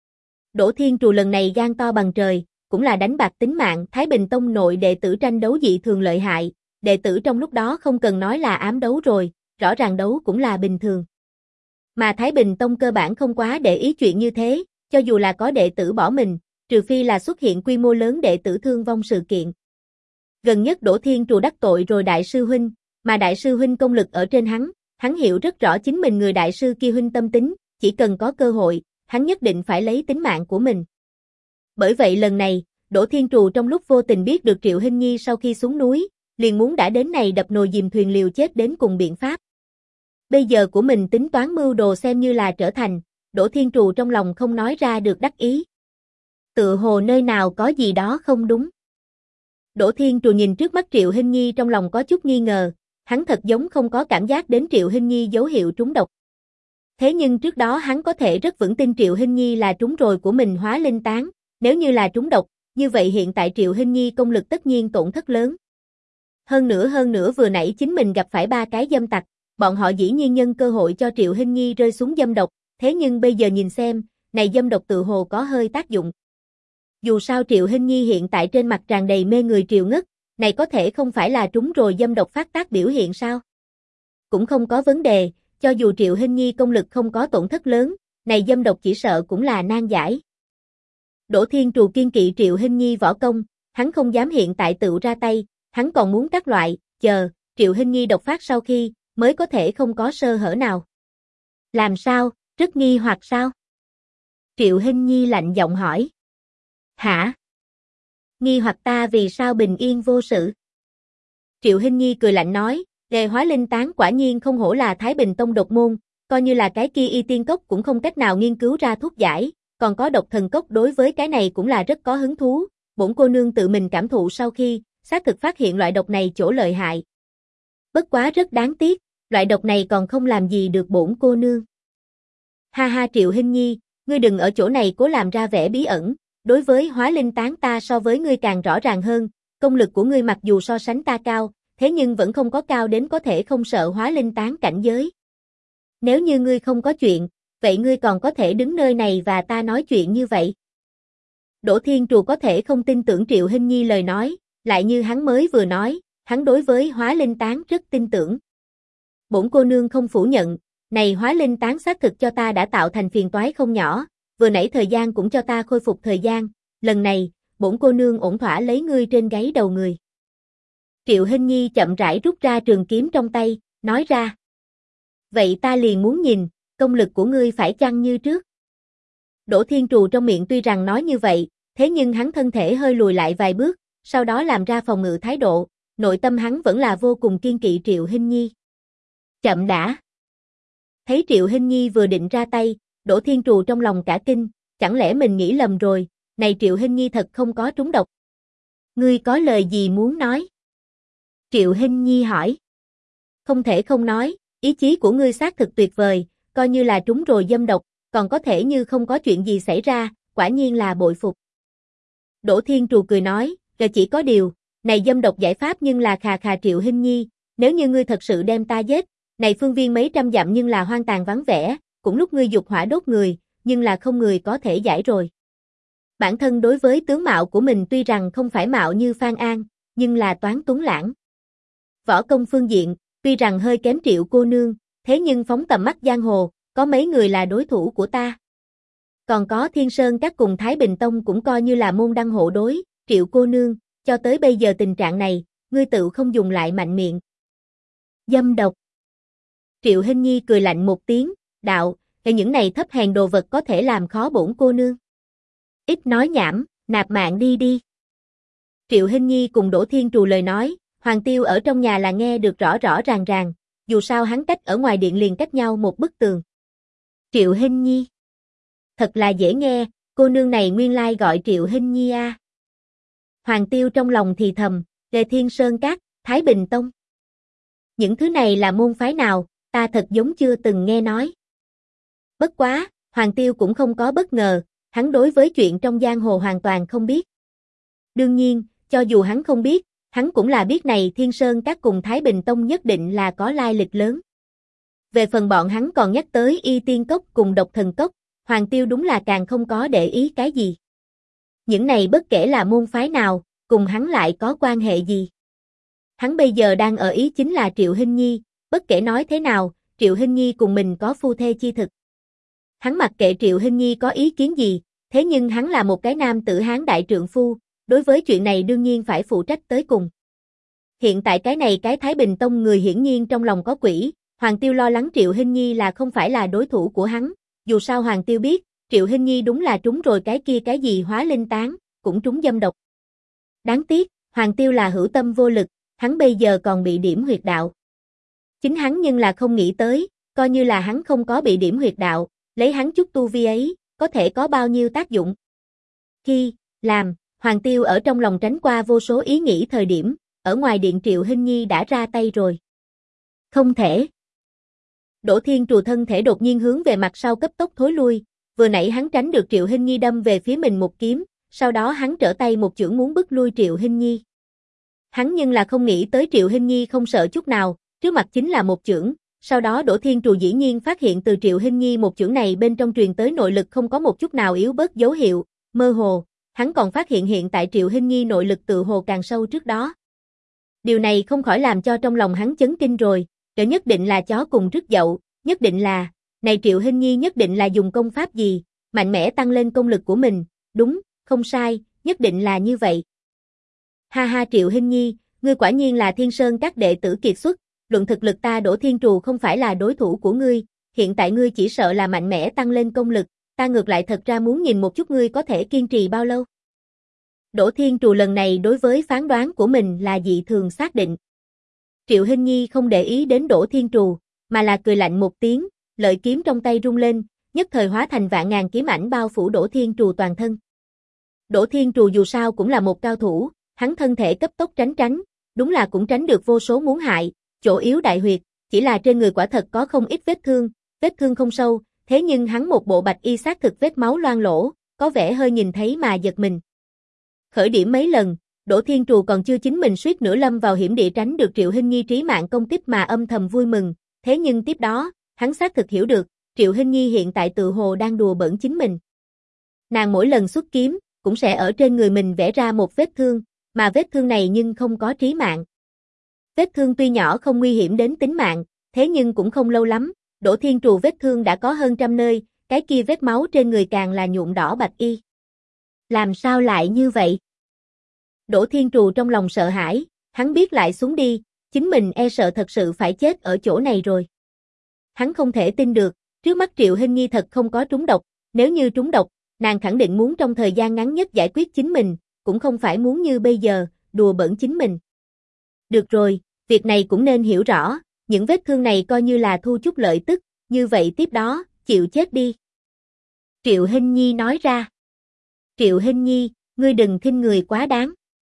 Đỗ Thiên Trù lần này gan to bằng trời, cũng là đánh bạc tính mạng, Thái Bình Tông nội đệ tử tranh đấu dị thường lợi hại, đệ tử trong lúc đó không cần nói là ám đấu rồi, rõ ràng đấu cũng là bình thường. Mà Thái Bình Tông cơ bản không quá để ý chuyện như thế, cho dù là có đệ tử bỏ mình, trừ phi là xuất hiện quy mô lớn đệ tử thương vong sự kiện. Gần nhất Đỗ Thiên Trù đắc tội rồi đại sư huynh, mà đại sư huynh công lực ở trên hắn hiểu rất rõ chính mình người đại sư kia huynh tâm tính, chỉ cần có cơ hội, hắn nhất định phải lấy tính mạng của mình. Bởi vậy lần này, Đỗ Thiên Trù trong lúc vô tình biết được Triệu Hinh Nhi sau khi xuống núi, liền muốn đã đến này đập nồi dìm thuyền liều chết đến cùng biện pháp. Bây giờ của mình tính toán mưu đồ xem như là trở thành, Đỗ Thiên Trù trong lòng không nói ra được đắc ý. Tựa hồ nơi nào có gì đó không đúng. Đỗ Thiên Trù nhìn trước mắt Triệu Hinh Nhi trong lòng có chút nghi ngờ, hắn thật giống không có cảm giác đến Triệu Hinh Nhi dấu hiệu trúng độc. Thế nhưng trước đó hắn có thể rất vững tin Triệu Hinh Nhi là trúng rồi của mình hóa linh tán, nếu như là trúng độc, như vậy hiện tại Triệu Hinh Nhi công lực tất nhiên tổn thất lớn. Hơn nữa vừa nãy chính mình gặp phải ba cái dâm tặc, bọn họ dĩ nhiên nhân cơ hội cho Triệu Hinh Nhi rơi xuống dâm độc, thế nhưng bây giờ nhìn xem, này dâm độc tự hồ có hơi tác dụng. Dù sao Triệu Hinh Nhi hiện tại trên mặt tràn đầy mê người Triệu Ngất, này có thể không phải là trúng rồi dâm độc phát tác biểu hiện sao? Cũng không có vấn đề, cho dù Triệu Hinh Nhi công lực không có tổn thất lớn, này dâm độc chỉ sợ cũng là nan giải. Đỗ Thiên Trù kiên kỵ Triệu Hinh Nhi võ công, hắn không dám hiện tại tự ra tay, hắn còn muốn các loại, chờ, Triệu Hinh Nhi độc phát sau khi, mới có thể không có sơ hở nào. Làm sao, rất nghi hoặc sao? Triệu Hinh Nhi lạnh giọng hỏi. Hả? Nghi hoặc ta vì sao bình yên vô sự? Triệu Hinh Nhi cười lạnh nói, nghề hóa linh tán quả nhiên không hổ là Thái Bình Tông độc môn, coi như là cái kia y tiên cốc cũng không cách nào nghiên cứu ra thuốc giải, còn có độc thần cốc đối với cái này cũng là rất có hứng thú, bổn cô nương tự mình cảm thụ sau khi, xác thực phát hiện loại độc này chỗ lợi hại. Bất quá rất đáng tiếc, loại độc này còn không làm gì được bổn cô nương. Ha ha Triệu Hinh Nhi, ngươi đừng ở chỗ này cố làm ra vẻ bí ẩn, đối với hóa linh tán ta so với ngươi càng rõ ràng hơn, công lực của ngươi mặc dù so sánh ta cao, thế nhưng vẫn không có cao đến có thể không sợ hóa linh tán cảnh giới. Nếu như ngươi không có chuyện, vậy ngươi còn có thể đứng nơi này và ta nói chuyện như vậy. Đỗ Thiên Trù có thể không tin tưởng Triệu Hinh Nhi lời nói, lại như hắn mới vừa nói, hắn đối với hóa linh tán rất tin tưởng. Bổn cô nương không phủ nhận, này hóa linh tán xác thực cho ta đã tạo thành phiền toái không nhỏ, vừa nãy thời gian cũng cho ta khôi phục thời gian, lần này, bổn cô nương ổn thỏa lấy ngươi trên gáy đầu người. Triệu Hinh Nhi chậm rãi rút ra trường kiếm trong tay, nói ra. Vậy ta liền muốn nhìn, công lực của ngươi phải chăng như trước? Đỗ Thiên Trù trong miệng tuy rằng nói như vậy, thế nhưng hắn thân thể hơi lùi lại vài bước, sau đó làm ra phòng ngự thái độ, nội tâm hắn vẫn là vô cùng kiên kỵ Triệu Hinh Nhi. Chậm đã. Thấy Triệu Hinh Nhi vừa định ra tay, Đỗ Thiên Trù trong lòng cả kinh, chẳng lẽ mình nghĩ lầm rồi, này Triệu Hinh Nhi thật không có trúng độc. Ngươi có lời gì muốn nói? Triệu Hinh Nhi hỏi. Không thể không nói, ý chí của ngươi xác thực tuyệt vời, coi như là trúng rồi dâm độc, còn có thể như không có chuyện gì xảy ra, quả nhiên là bội phục. Đỗ Thiên Trù cười nói, chỉ có điều, này dâm độc giải pháp nhưng là khà khà Triệu Hinh Nhi, nếu như ngươi thật sự đem ta giết, này phương viên mấy trăm dặm nhưng là hoang tàn vắng vẻ, cũng lúc ngươi dục hỏa đốt người, nhưng là không người có thể giải rồi. Bản thân đối với tướng mạo của mình tuy rằng không phải mạo như Phan An, nhưng là toán tuấn lãng. Võ công phương diện, tuy rằng hơi kém Triệu cô nương, thế nhưng phóng tầm mắt giang hồ, có mấy người là đối thủ của ta. Còn có Thiên Sơn Các cùng Thái Bình Tông cũng coi như là môn đăng hộ đối, Triệu cô nương, cho tới bây giờ tình trạng này, ngươi tự không dùng lại mạnh miệng. Dâm độc. Triệu Hinh Nhi cười lạnh một tiếng, đạo, những này thấp hèn đồ vật có thể làm khó bổn cô nương. Ít nói nhảm, nạp mạng đi đi. Triệu Hinh Nhi cùng Đỗ Thiên Trù lời nói, Hoàng Tiêu ở trong nhà là nghe được rõ rõ ràng ràng, dù sao hắn cách ở ngoài điện liền cách nhau một bức tường. Triệu Hinh Nhi. Thật là dễ nghe, cô nương này nguyên lai gọi Triệu Hinh Nhi a. Hoàng Tiêu trong lòng thì thầm, Đề Thiên Sơn Các, Thái Bình Tông. Những thứ này là môn phái nào, ta thật giống chưa từng nghe nói. Bất quá, Hoàng Tiêu cũng không có bất ngờ, hắn đối với chuyện trong giang hồ hoàn toàn không biết. Đương nhiên, cho dù hắn không biết, hắn cũng là biết này Thiên Sơn Các cùng Thái Bình Tông nhất định là có lai lịch lớn. Về phần bọn hắn còn nhắc tới Y Tiên Cốc cùng Độc Thần Cốc, Hoàng Tiêu đúng là càng không có để ý cái gì. Những này bất kể là môn phái nào, cùng hắn lại có quan hệ gì. Hắn bây giờ đang ở ý chính là Triệu Hinh Nhi, bất kể nói thế nào, Triệu Hinh Nhi cùng mình có phu thê chi thực. Hắn mặc kệ Triệu Hinh Nhi có ý kiến gì, thế nhưng hắn là một cái nam tử Hán đại trượng phu, đối với chuyện này đương nhiên phải phụ trách tới cùng. Hiện tại cái Thái Bình Tông người hiển nhiên trong lòng có quỷ, Hoàng Tiêu lo lắng Triệu Hinh Nhi là không phải là đối thủ của hắn, dù sao Hoàng Tiêu biết, Triệu Hinh Nhi đúng là trúng rồi cái kia cái gì hóa linh tán, cũng trúng dâm độc. Đáng tiếc, Hoàng Tiêu là hữu tâm vô lực, hắn bây giờ còn bị điểm huyệt đạo. Chính hắn nhưng là không nghĩ tới, coi như là hắn không có bị điểm huyệt đạo, lấy hắn chút tu vi ấy, có thể có bao nhiêu tác dụng. Khi, làm, Hoàng Tiêu ở trong lòng tránh qua vô số ý nghĩ thời điểm, ở ngoài điện Triệu Hinh Nhi đã ra tay rồi. Không thể. Đỗ Thiên Trù thân thể đột nhiên hướng về mặt sau cấp tốc thối lui, vừa nãy hắn tránh được Triệu Hinh Nhi đâm về phía mình một kiếm, sau đó hắn trở tay một chưởng muốn bức lui Triệu Hinh Nhi. Hắn nhưng là không nghĩ tới Triệu Hinh Nhi không sợ chút nào, trước mặt chính là một chưởng, sau đó Đỗ Thiên Trù dĩ nhiên phát hiện từ Triệu Hinh Nhi một chưởng này bên trong truyền tới nội lực không có một chút nào yếu bớt dấu hiệu, mơ hồ, hắn còn phát hiện hiện tại Triệu Hinh Nhi nội lực tự hồ càng sâu trước đó. Điều này không khỏi làm cho trong lòng hắn chấn kinh rồi, kể nhất định là chó cùng rứt dậu, nhất định là, này Triệu Hinh Nhi nhất định là dùng công pháp gì, mạnh mẽ tăng lên công lực của mình, đúng, không sai, nhất định là như vậy. Ha ha Triệu Hinh Nhi, ngươi quả nhiên là Thiên Sơn Các đệ tử kiệt xuất, luận thực lực ta Đỗ Thiên Trù không phải là đối thủ của ngươi, hiện tại ngươi chỉ sợ là mạnh mẽ tăng lên công lực, ta ngược lại thật ra muốn nhìn một chút ngươi có thể kiên trì bao lâu. Đỗ Thiên Trù lần này đối với phán đoán của mình là dị thường xác định. Triệu Hinh Nhi không để ý đến Đỗ Thiên Trù, mà là cười lạnh một tiếng, lợi kiếm trong tay rung lên, nhất thời hóa thành vạn ngàn kiếm ảnh bao phủ Đỗ Thiên Trù toàn thân. Đỗ Thiên Trù dù sao cũng là một cao thủ, hắn thân thể cấp tốc tránh, đúng là cũng tránh được vô số muốn hại, chỗ yếu đại huyệt, chỉ là trên người quả thật có không ít vết thương không sâu, thế nhưng hắn một bộ bạch y xác thực vết máu loang lổ, có vẻ hơi nhìn thấy mà giật mình. Khởi điểm mấy lần, Đỗ Thiên Trù còn chưa chính mình suýt nữa lâm vào hiểm địa tránh được Triệu Hinh Nhi trí mạng công kích mà âm thầm vui mừng, thế nhưng tiếp đó, hắn xác thực hiểu được, Triệu Hinh Nhi hiện tại tự hồ đang đùa bỡn chính mình. Nàng mỗi lần xuất kiếm, cũng sẽ ở trên người mình vẽ ra một vết thương, mà vết thương này nhưng không có trí mạng. Vết thương tuy nhỏ không nguy hiểm đến tính mạng, thế nhưng cũng không lâu lắm, Đỗ Thiên Trù vết thương đã có hơn trăm nơi, cái kia vết máu trên người càng là nhuộm đỏ bạch y. Làm sao lại như vậy? Đỗ Thiên Trù trong lòng sợ hãi, hắn biết lại xuống đi, chính mình e sợ thật sự phải chết ở chỗ này rồi. Hắn không thể tin được, trước mắt Triệu Hinh Nhi thật không có trúng độc, nếu như trúng độc, nàng khẳng định muốn trong thời gian ngắn nhất giải quyết chính mình, cũng không phải muốn như bây giờ, đùa bỡn chính mình. Được rồi, việc này cũng nên hiểu rõ, những vết thương này coi như là thu chút lợi tức, như vậy tiếp đó, chịu chết đi. Triệu Hinh Nhi nói ra. Triệu Hinh Nhi, ngươi đừng khinh người quá đáng.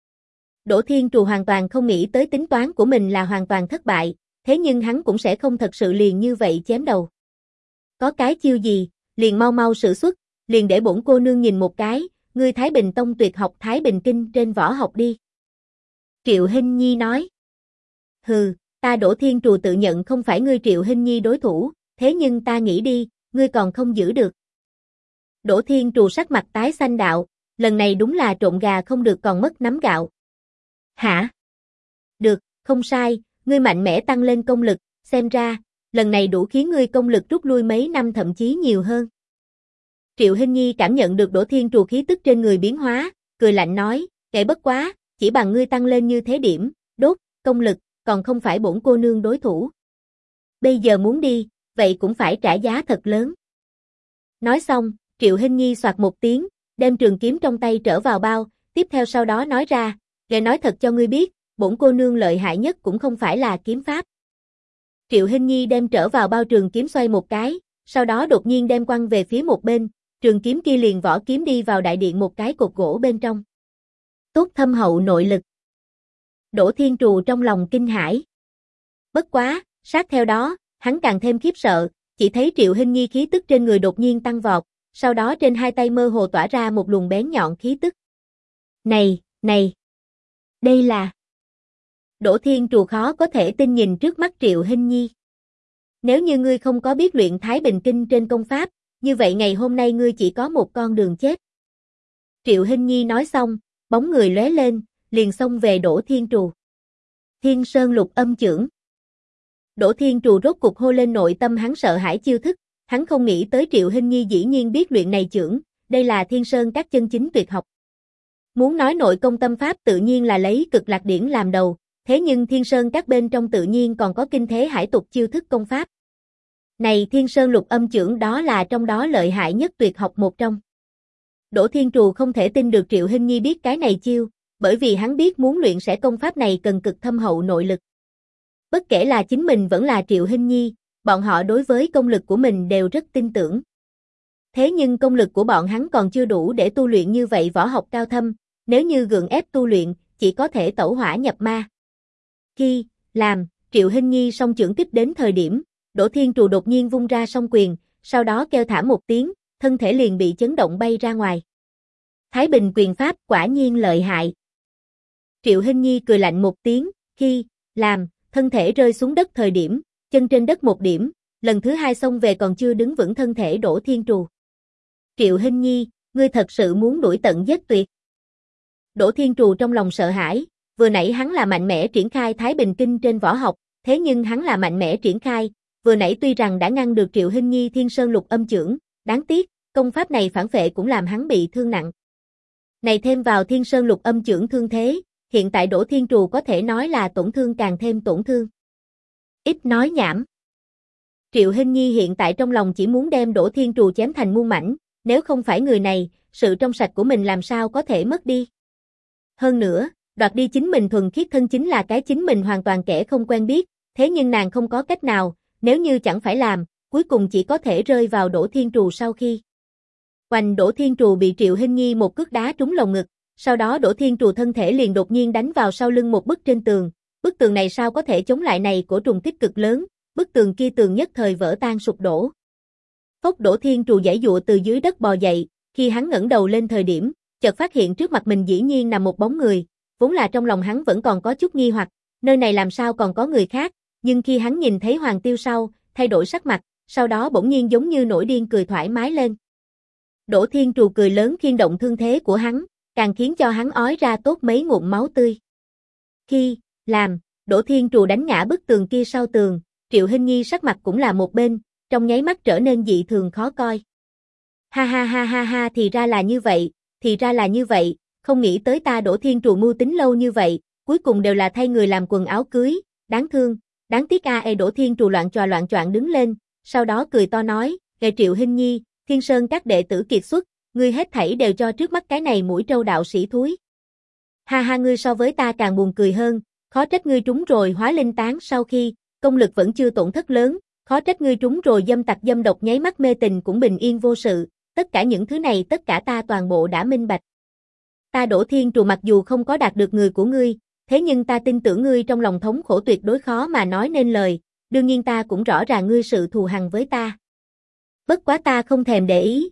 Đỗ Thiên Trù hoàn toàn không nghĩ tới tính toán của mình là hoàn toàn thất bại, thế nhưng hắn cũng sẽ không thật sự liền như vậy chém đầu. Có cái chiêu gì, liền mau mau sử xuất, liền để bổn cô nương nhìn một cái, ngươi Thái Bình Tông tuyệt học Thái Bình Kinh trên võ học đi. Triệu Hinh Nhi nói. Hừ, Ta Đỗ Thiên Trù tự nhận không phải ngươi Triệu Hinh Nhi đối thủ, thế nhưng ta nghĩ đi, ngươi còn không giữ được. Đỗ Thiên Trù sắc mặt tái xanh đạo, lần này đúng là trộn gà không được còn mất nắm gạo. Hả? Được, không sai, ngươi mạnh mẽ tăng lên công lực, xem ra, lần này đủ khiến ngươi công lực rút lui mấy năm thậm chí nhiều hơn. Triệu Hinh Nhi cảm nhận được Đỗ Thiên Trù khí tức trên người biến hóa, cười lạnh nói, kệ bất quá, chỉ bằng ngươi tăng lên như thế điểm, đốt, công lực, còn không phải bổn cô nương đối thủ. Bây giờ muốn đi, vậy cũng phải trả giá thật lớn. Nói xong, Triệu Hinh Nhi soạt một tiếng, đem trường kiếm trong tay trở vào bao, tiếp theo sau đó nói ra, để nói thật cho ngươi biết, bổn cô nương lợi hại nhất cũng không phải là kiếm pháp. Triệu Hinh Nhi đem trở vào bao trường kiếm xoay một cái, sau đó đột nhiên đem quăng về phía một bên, trường kiếm kia liền vỏ kiếm đi vào đại điện một cái cột gỗ bên trong. Tốt thâm hậu nội lực. Đỗ Thiên Trù trong lòng kinh hãi. Bất quá, sát theo đó, hắn càng thêm khiếp sợ, chỉ thấy Triệu Hinh Nhi khí tức trên người đột nhiên tăng vọt, sau đó trên hai tay mơ hồ tỏa ra một luồng bén nhọn khí tức. Này, đây là... Đỗ Thiên Trù khó có thể tin nhìn trước mắt Triệu Hinh Nhi. Nếu như ngươi không có biết luyện Thái Bình Kinh trên công pháp, như vậy ngày hôm nay ngươi chỉ có một con đường chết. Triệu Hinh Nhi nói xong, bóng người lóe lên, liền xông về Đỗ Thiên Trù. Thiên Sơn Lục Âm Chưởng. Đỗ Thiên Trù rốt cục hô lên nội tâm hắn sợ hãi chiêu thức, hắn không nghĩ tới Triệu Hinh Nhi dĩ nhiên biết luyện này chưởng, đây là Thiên Sơn các chân chính tuyệt học. Muốn nói nội công tâm pháp tự nhiên là lấy Cực Lạc Điển làm đầu, thế nhưng Thiên Sơn các bên trong tự nhiên còn có kinh thế hải tục chiêu thức công pháp. Này Thiên Sơn Lục Âm Chưởng đó là trong đó lợi hại nhất tuyệt học một trong. Đỗ Thiên Trù không thể tin được Triệu Hinh Nhi biết cái này chiêu, bởi vì hắn biết muốn luyện sẽ công pháp này cần cực thâm hậu nội lực. Bất kể là chính mình vẫn là Triệu Hinh Nhi, bọn họ đối với công lực của mình đều rất tin tưởng. Thế nhưng công lực của bọn hắn còn chưa đủ để tu luyện như vậy võ học cao thâm, nếu như gượng ép tu luyện, chỉ có thể tẩu hỏa nhập ma. Khi, làm, Triệu Hinh Nhi song chưởng kích đến thời điểm, Đỗ Thiên Trù đột nhiên vung ra song quyền, sau đó kêu thảm một tiếng, thân thể liền bị chấn động bay ra ngoài. Thái Bình quyền pháp quả nhiên lợi hại. Triệu Hinh Nhi cười lạnh một tiếng, khi, làm, thân thể rơi xuống đất thời điểm, chân trên đất một điểm, lần thứ hai xông về còn chưa đứng vững thân thể Đỗ Thiên Trù. Triệu Hinh Nhi, ngươi thật sự muốn đuổi tận giết tuyệt. Đỗ Thiên Trù trong lòng sợ hãi, vừa nãy hắn là mạnh mẽ triển khai Thái Bình Kinh trên võ học, thế nhưng hắn là mạnh mẽ triển khai, vừa nãy tuy rằng đã ngăn được Triệu Hinh Nhi Thiên Sơn Lục Âm Chưởng, đáng tiếc, công pháp này phản phệ cũng làm hắn bị thương nặng. Này thêm vào Thiên Sơn Lục Âm Chưởng thương thế, hiện tại Đỗ Thiên Trù có thể nói là tổn thương càng thêm tổn thương. Ít nói nhảm. Triệu Hinh Nhi hiện tại trong lòng chỉ muốn đem Đỗ Thiên Trù chém thành muôn mảnh, nếu không phải người này, sự trong sạch của mình làm sao có thể mất đi. Hơn nữa, đoạt đi chính mình thuần khiết thân chính là cái chính mình hoàn toàn kẻ không quen biết, thế nhưng nàng không có cách nào, nếu như chẳng phải làm, cuối cùng chỉ có thể rơi vào Đỗ Thiên Trù sau khi. Oanh, Đỗ Thiên Trù bị Triệu Hinh Nhi một cước đá trúng lồng ngực, sau đó Đỗ Thiên Trù thân thể liền đột nhiên đánh vào sau lưng một bức trên tường, bức tường này sao có thể chống lại này cổ trùng kích cực lớn, bức tường kia tường nhất thời vỡ tan sụp đổ. Phốc, Đỗ Thiên Trù giãy giụa từ dưới đất bò dậy, khi hắn ngẩng đầu lên thời điểm, chợt phát hiện trước mặt mình dĩ nhiên nằm một bóng người, vốn là trong lòng hắn vẫn còn có chút nghi hoặc, nơi này làm sao còn có người khác, nhưng khi hắn nhìn thấy Hoàng Tiêu sau, thay đổi sắc mặt, sau đó bỗng nhiên giống như nổi điên cười thoải mái lên. Đỗ Thiên Trù cười lớn khiên động thương thế của hắn, càng khiến cho hắn ói ra tốt mấy ngụm máu tươi. Khi, làm, Đỗ Thiên Trù đánh ngã bức tường kia sau tường, Triệu Hinh Nhi sắc mặt cũng là một bên, trong nháy mắt trở nên dị thường khó coi. Ha ha ha ha ha, thì ra là như vậy, không nghĩ tới ta Đỗ Thiên Trù mưu tính lâu như vậy, cuối cùng đều là thay người làm quần áo cưới, đáng thương, đáng tiếc a. Đỗ Thiên Trù loạn choạng đứng lên, sau đó cười to nói, Triệu Hinh Nhi, Thiên Sơn các đệ tử kiệt xuất, ngươi hết thảy đều cho trước mắt cái này mũi trâu đạo sĩ thúi. Ha ha, ngươi so với ta càng buồn cười hơn, khó trách ngươi trúng rồi hóa linh tán sau khi, công lực vẫn chưa tổn thất lớn, khó trách ngươi trúng rồi dâm tặc dâm độc nháy mắt mê tình cũng bình yên vô sự, tất cả những thứ này tất cả ta toàn bộ đã minh bạch. Ta Đỗ Thiên Trù mặc dù không có đạt được người của ngươi, thế nhưng ta tin tưởng ngươi trong lòng thống khổ tuyệt đối khó mà nói nên lời, đương nhiên ta cũng rõ ràng ngươi sự thù hằn với ta. Bất quá ta không thèm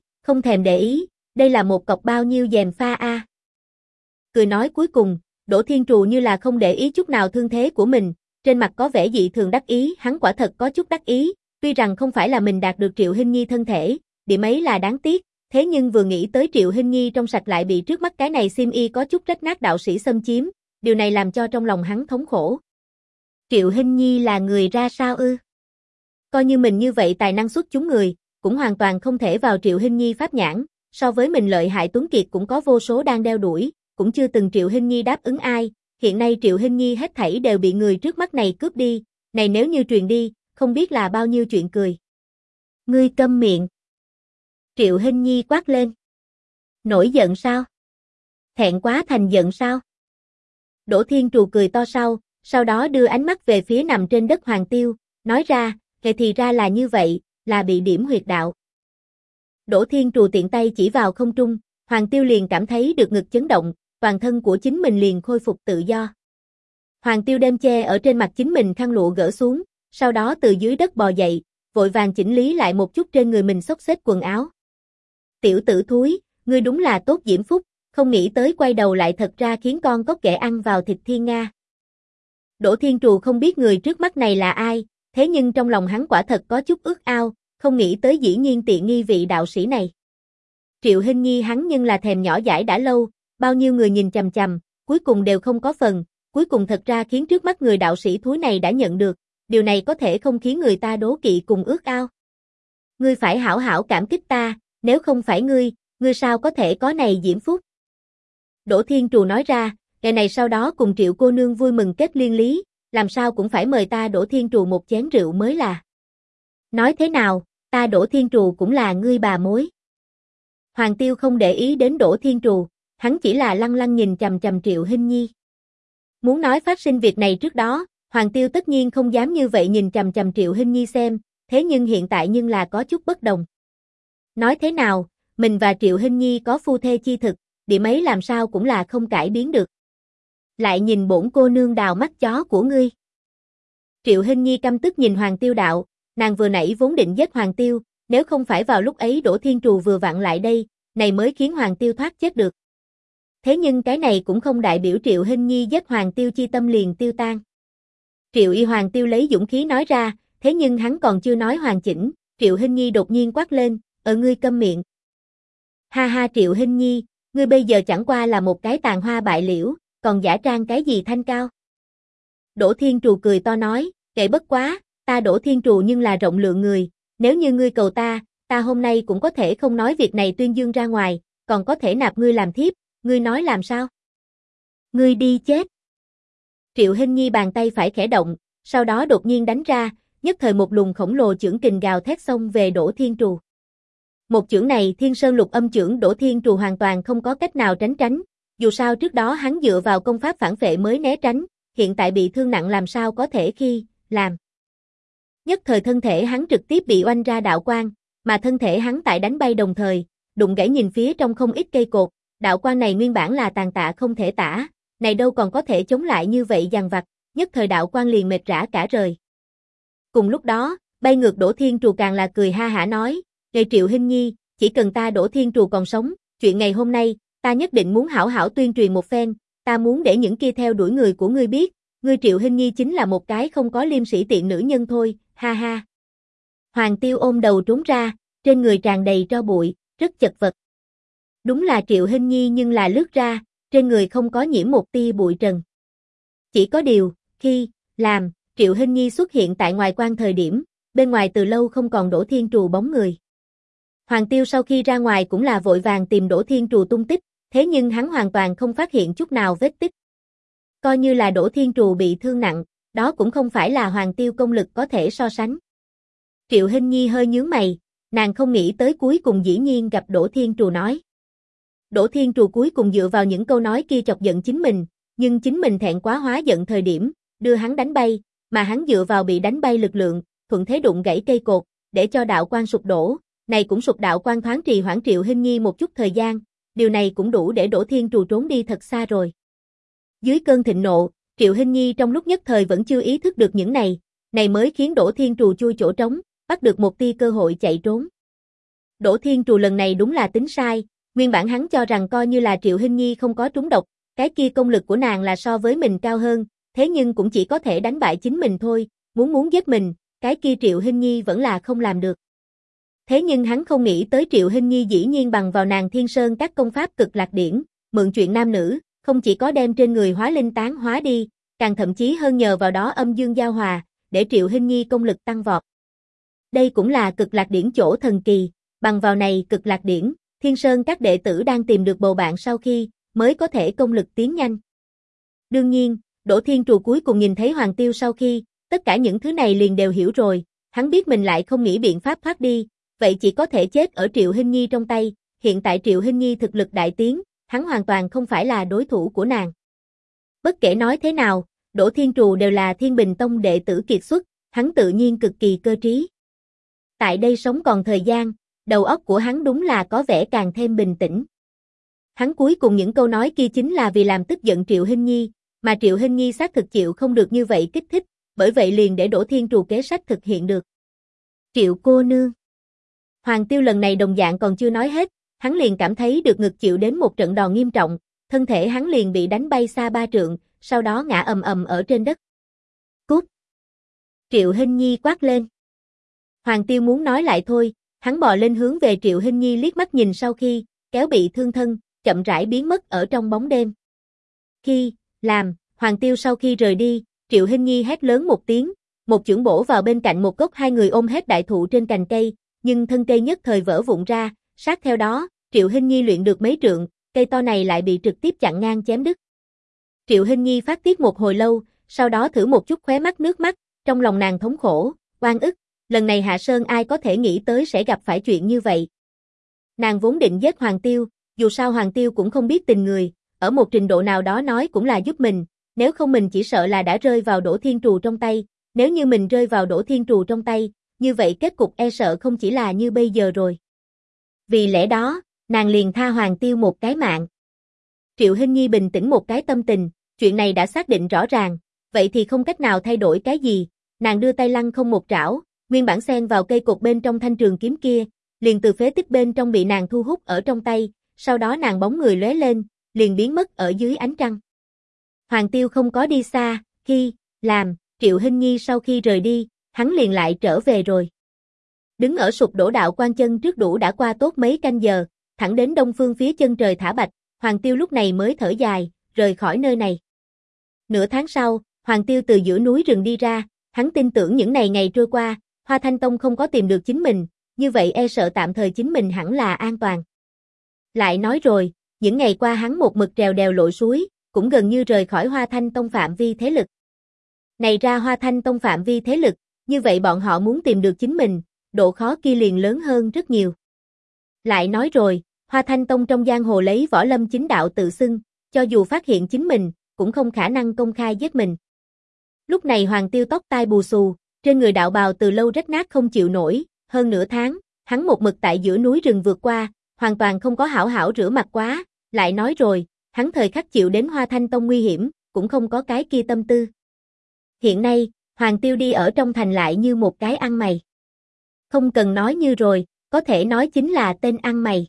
để ý, đây là một cọc bao nhiêu gièm pha a. Cười nói cuối cùng, Đỗ Thiên Trù như là không để ý chút nào thương thế của mình, trên mặt có vẻ dị thường đắc ý, hắn quả thật có chút đắc ý, tuy rằng không phải là mình đạt được Triệu Hinh Nhi thân thể, điểm ấy là đáng tiếc, thế nhưng vừa nghĩ tới Triệu Hinh Nhi trong sạch lại bị trước mắt cái này xiêm y có chút rách nát đạo sĩ xâm chiếm, điều này làm cho trong lòng hắn thống khổ. Triệu Hinh Nhi là người ra sao ư? Coi như mình như vậy tài năng xuất chúng người, cũng hoàn toàn không thể vào Triệu Hinh Nhi pháp nhãn, so với mình lợi hại tuấn kiệt cũng có vô số đang đeo đuổi, cũng chưa từng Triệu Hinh Nhi đáp ứng ai, hiện nay Triệu Hinh Nhi hết thảy đều bị người trước mắt này cướp đi, này nếu như truyền đi, không biết là bao nhiêu chuyện cười. Ngươi câm miệng. Triệu Hinh Nhi quát lên. Nổi giận sao? Thẹn quá thành giận sao? Đỗ Thiên Trù cười to sau đó đưa ánh mắt về phía nằm trên đất Hoàng Tiêu, nói ra, kể thì ra là như vậy, là bị điểm huyệt đạo. Đỗ Thiên Trù tiện tay chỉ vào không trung, Hoàng Tiêu liền cảm thấy được ngực chấn động, toàn thân của chính mình liền khôi phục tự do. Hoàng Tiêu đem che ở trên mặt chính mình khăn lụa gỡ xuống, sau đó từ dưới đất bò dậy, vội vàng chỉnh lý lại một chút trên người mình xốc xếp quần áo. Tiểu tử thúi, ngươi đúng là tốt diễm phúc, không nghĩ tới quay đầu lại thật ra khiến con có kẻ ăn vào thịt thiên nga. Đỗ Thiên Trù không biết người trước mắt này là ai, thế nhưng trong lòng hắn quả thật có chút ước ao, không nghĩ tới dĩ nhiên tiện nghi vị đạo sĩ này. Triệu Hinh Nhi hắn nhưng là thèm nhỏ dãi đã lâu, bao nhiêu người nhìn chằm chằm, cuối cùng đều không có phần, cuối cùng thật ra khiến trước mắt người đạo sĩ thúi này đã nhận được, điều này có thể không khiến người ta đố kỵ cùng ước ao. Ngươi phải hảo hảo cảm kích ta, nếu không phải ngươi sao có thể có này diễm phúc. Đỗ Thiên Trù nói ra, ngày này sau đó cùng Triệu cô nương vui mừng kết liên lý, làm sao cũng phải mời ta Đỗ Thiên Trù một chén rượu mới là. Nói thế nào, ta Đỗ Thiên Trù cũng là ngươi bà mối. Hoàng Tiêu không để ý đến Đỗ Thiên Trù, hắn chỉ là lăng lăng nhìn chằm chằm Triệu Hinh Nhi. Muốn nói phát sinh việc này trước đó, Hoàng Tiêu tất nhiên không dám như vậy nhìn chằm chằm Triệu Hinh Nhi xem, thế nhưng hiện tại nhưng là có chút bất đồng. Nói thế nào, mình và Triệu Hinh Nhi có phu thê chi thực, điểm ấy làm sao cũng là không cải biến được. Lại nhìn bổn cô nương đào mắt chó của ngươi. Triệu Hinh Nhi căm tức nhìn Hoàng Tiêu đạo, nàng vừa nãy vốn định giết Hoàng Tiêu, nếu không phải vào lúc ấy Đỗ Thiên Trù vừa vặn lại đây, này mới khiến Hoàng Tiêu thoát chết được. Thế nhưng cái này cũng không đại biểu Triệu Hinh Nhi giết Hoàng Tiêu chi tâm liền tiêu tan. Triệu Y Hoàng Tiêu lấy dũng khí nói ra, thế nhưng hắn còn chưa nói hoàn chỉnh, Triệu Hinh Nhi đột nhiên quát lên, ngươi câm miệng. Ha ha Triệu Hinh Nhi, ngươi bây giờ chẳng qua là một cái tàn hoa bại liễu, còn giả trang cái gì thanh cao. Đỗ Thiên Trù cười to nói, kệ bất quá, ta Đỗ Thiên Trù nhưng là rộng lượng người, nếu như ngươi cầu ta hôm nay cũng có thể không nói việc này tuyên dương ra ngoài, còn có thể nạp ngươi làm thiếp, ngươi nói làm sao? Ngươi đi chết. Triệu Hinh Nhi bàn tay phải khẽ động, sau đó đột nhiên đánh ra, nhất thời một luồng khổng lồ chưởng kình gào thét xông về Đỗ Thiên Trù. Một chưởng này Thiên Sơn Lục Âm chưởng Đỗ Thiên Trù hoàn toàn không có cách nào tránh, dù sao trước đó hắn dựa vào công pháp phản vệ mới né tránh, hiện tại bị thương nặng làm sao có thể làm. Nhất thời thân thể hắn trực tiếp bị oanh ra đạo quang, mà thân thể hắn tại đánh bay đồng thời, đụng gãy nhìn phía trong không ít cây cột, đạo quang này nguyên bản là tàn tạ không thể tả, này đâu còn có thể chống lại như vậy dằn vặt, nhất thời đạo quang liền mệt rã cả rời. Cùng lúc đó, bay ngược Đỗ Thiên Trù càng là cười ha hả nói, "Ngày Triệu Hinh Nhi, chỉ cần ta Đỗ Thiên Trù còn sống, chuyện ngày hôm nay, ta nhất định muốn hảo hảo tuyên truyền một phen, ta muốn để những kia theo đuổi người của ngươi biết, ngươi Triệu Hinh Nhi chính là một cái không có liêm sĩ tiện nữ nhân thôi, ha ha." Hoàng Tiêu ôm đầu trốn ra, trên người tràn đầy tro bụi, rất chật vật. Đúng là Triệu Hinh Nhi nhưng là lướt ra, trên người không có nhiễm một tia bụi trần. Chỉ có điều, khi Triệu Hinh Nhi xuất hiện tại ngoài quan thời điểm, bên ngoài từ lâu không còn Đỗ Thiên Trù bóng người. Hoàng Tiêu sau khi ra ngoài cũng là vội vàng tìm Đỗ Thiên Trù tung tích, thế nhưng hắn hoàn toàn không phát hiện chút nào vết tích. Coi như là Đỗ Thiên Trù bị thương nặng, đó cũng không phải là Hoàng Tiêu công lực có thể so sánh. Triệu Hinh Nhi hơi nhướng mày, nàng không nghĩ tới cuối cùng dĩ nhiên gặp Đỗ Thiên Trù nói. Đỗ Thiên Trù cuối cùng dựa vào những câu nói kia chọc giận chính mình, nhưng chính mình thẹn quá hóa giận thời điểm, đưa hắn đánh bay, mà hắn dựa vào bị đánh bay lực lượng, thuận thế đụng gãy cây cột, để cho đạo quan sụp đổ, này cũng sụp đạo quan thoáng trì hoãn Triệu Hinh Nhi một chút thời gian, điều này cũng đủ để Đỗ Thiên Trù trốn đi thật xa rồi. Dưới cơn thịnh nộ, Triệu Hinh Nhi trong lúc nhất thời vẫn chưa ý thức được những này mới khiến Đỗ Thiên Trù chui chỗ trống, bắt được một tia cơ hội chạy trốn. Đỗ Thiên Trù lần này đúng là tính sai, nguyên bản hắn cho rằng coi như là Triệu Hinh Nhi không có trúng độc, cái kia công lực của nàng là so với mình cao hơn, thế nhưng cũng chỉ có thể đánh bại chính mình thôi, muốn giết mình, cái kia Triệu Hinh Nhi vẫn là không làm được. Thế nhưng hắn không nghĩ tới Triệu Hinh Nhi dĩ nhiên bằng vào nàng Thiên Sơn các công pháp cực lạc điển, mượn chuyện nam nữ, không chỉ có đem trên người hóa linh tán hóa đi, càng thậm chí hơn nhờ vào đó âm dương giao hòa, để Triệu Hinh Nhi công lực tăng vọt. Đây cũng là cực lạc điển chỗ thần kỳ, bằng vào này cực lạc điển, Thiên Sơn các đệ tử đang tìm được bầu bạn sau khi, mới có thể công lực tiến nhanh. Đương nhiên, Đỗ Thiên Trù cuối cùng nhìn thấy Hoàng Tiêu sau khi, tất cả những thứ này liền đều hiểu rồi, hắn biết mình lại không nghĩ biện pháp thoát đi, vậy chỉ có thể chết ở Triệu Hinh Nhi trong tay, hiện tại Triệu Hinh Nhi thực lực đại tiến, hắn hoàn toàn không phải là đối thủ của nàng. Bất kể nói thế nào, Đỗ Thiên Trù đều là Thiên Bình Tông đệ tử kiệt xuất, hắn tự nhiên cực kỳ cơ trí. Tại đây sống còn thời gian, đầu óc của hắn đúng là có vẻ càng thêm bình tĩnh. Hắn cuối cùng những câu nói kia chính là vì làm tức giận Triệu Hinh Nhi, mà Triệu Hinh Nhi xác thực chịu không được như vậy kích thích, bởi vậy liền để Đỗ Thiên Trù kế sách thực hiện được. Triệu cô nương. Hoàng Tiêu lần này đồng dạng còn chưa nói hết, hắn liền cảm thấy được ngực chịu đến một trận đòn nghiêm trọng, thân thể hắn liền bị đánh bay xa 3 trượng, sau đó ngã ầm ầm ở trên đất. Cút! Triệu Hinh Nhi quát lên. Hoàng Tiêu muốn nói lại thôi, hắn bò lên hướng về Triệu Hinh Nhi liếc mắt nhìn sau khi, kéo bị thương thân, chậm rãi biến mất ở trong bóng đêm. Khi, Hoàng Tiêu sau khi rời đi, Triệu Hinh Nhi hét lớn một tiếng, một chưởng bổ vào bên cạnh một gốc hai người ôm hết đại thụ trên cành cây, nhưng thân cây nhất thời vỡ vụn ra, sát theo đó, Triệu Hinh Nhi luyện được mấy trượng, cây to này lại bị trực tiếp chặn ngang chém đứt. Triệu Hinh Nhi phát tiết một hồi lâu, sau đó thử một chút khóe mắt nước mắt, trong lòng nàng thống khổ, oan ức, lần này Hạ Sơn ai có thể nghĩ tới sẽ gặp phải chuyện như vậy. Nàng vốn định giết Hoàng Tiêu, dù sao Hoàng Tiêu cũng không biết tình người, ở một trình độ nào đó nói cũng là giúp mình, nếu không mình chỉ sợ là đã rơi vào Đỗ Thiên Trù trong tay, nếu như mình rơi vào Đỗ Thiên Trù trong tay, như vậy kết cục e sợ không chỉ là như bây giờ rồi. Vì lẽ đó, nàng liền tha Hoàng Tiêu một cái mạng. Triệu Hinh Nhi bình tĩnh một cái tâm tình, chuyện này đã xác định rõ ràng, vậy thì không cách nào thay đổi cái gì, nàng đưa tay lăng không một trảo, nguyên bản xen vào cây cột bên trong thanh trường kiếm kia, liền từ phế tích bên trong bị nàng thu hút ở trong tay, sau đó nàng bóng người lóe lên, liền biến mất ở dưới ánh trăng. Hoàng Tiêu không có đi xa, khi, Triệu Hinh Nhi sau khi rời đi, hắn liền lại trở về rồi. Đứng ở sụp đổ đạo quan chân trước đủ đã qua tốt mấy canh giờ, thẳng đến đông phương phía chân trời thả bạch, Hoàng Tiêu lúc này mới thở dài, rời khỏi nơi này. Nửa tháng sau, Hoàng Tiêu từ giữa núi rừng đi ra, hắn tin tưởng những ngày trôi qua, Hoa Thanh Tông không có tìm được chính mình, như vậy e sợ tạm thời chính mình hẳn là an toàn. Lại nói rồi, những ngày qua hắn một mực trèo đèo lội suối, cũng gần như rời khỏi Hoa Thanh Tông phạm vi thế lực. Này ra Hoa Thanh Tông phạm vi thế lực, như vậy bọn họ muốn tìm được chính mình, độ khó kia liền lớn hơn rất nhiều. Lại nói rồi, Hoa Thanh Tông trong giang hồ lấy võ lâm chính đạo tự xưng, cho dù phát hiện chính mình, cũng không khả năng công khai giết mình. Lúc này Hoàng Tiêu tóc tai bù xù, trên người đạo bào từ lâu rách nát không chịu nổi, hơn nửa tháng, hắn một mực tại giữa núi rừng vượt qua, hoàn toàn không có hảo hảo rửa mặt quá, lại nói rồi, hắn thời khắc chịu đến Hoa Thanh Tông nguy hiểm, cũng không có cái kia tâm tư. Hiện nay, Hoàng Tiêu đi ở trong thành lại như một cái ăn mày. Không cần nói như rồi, có thể nói chính là tên ăn mày.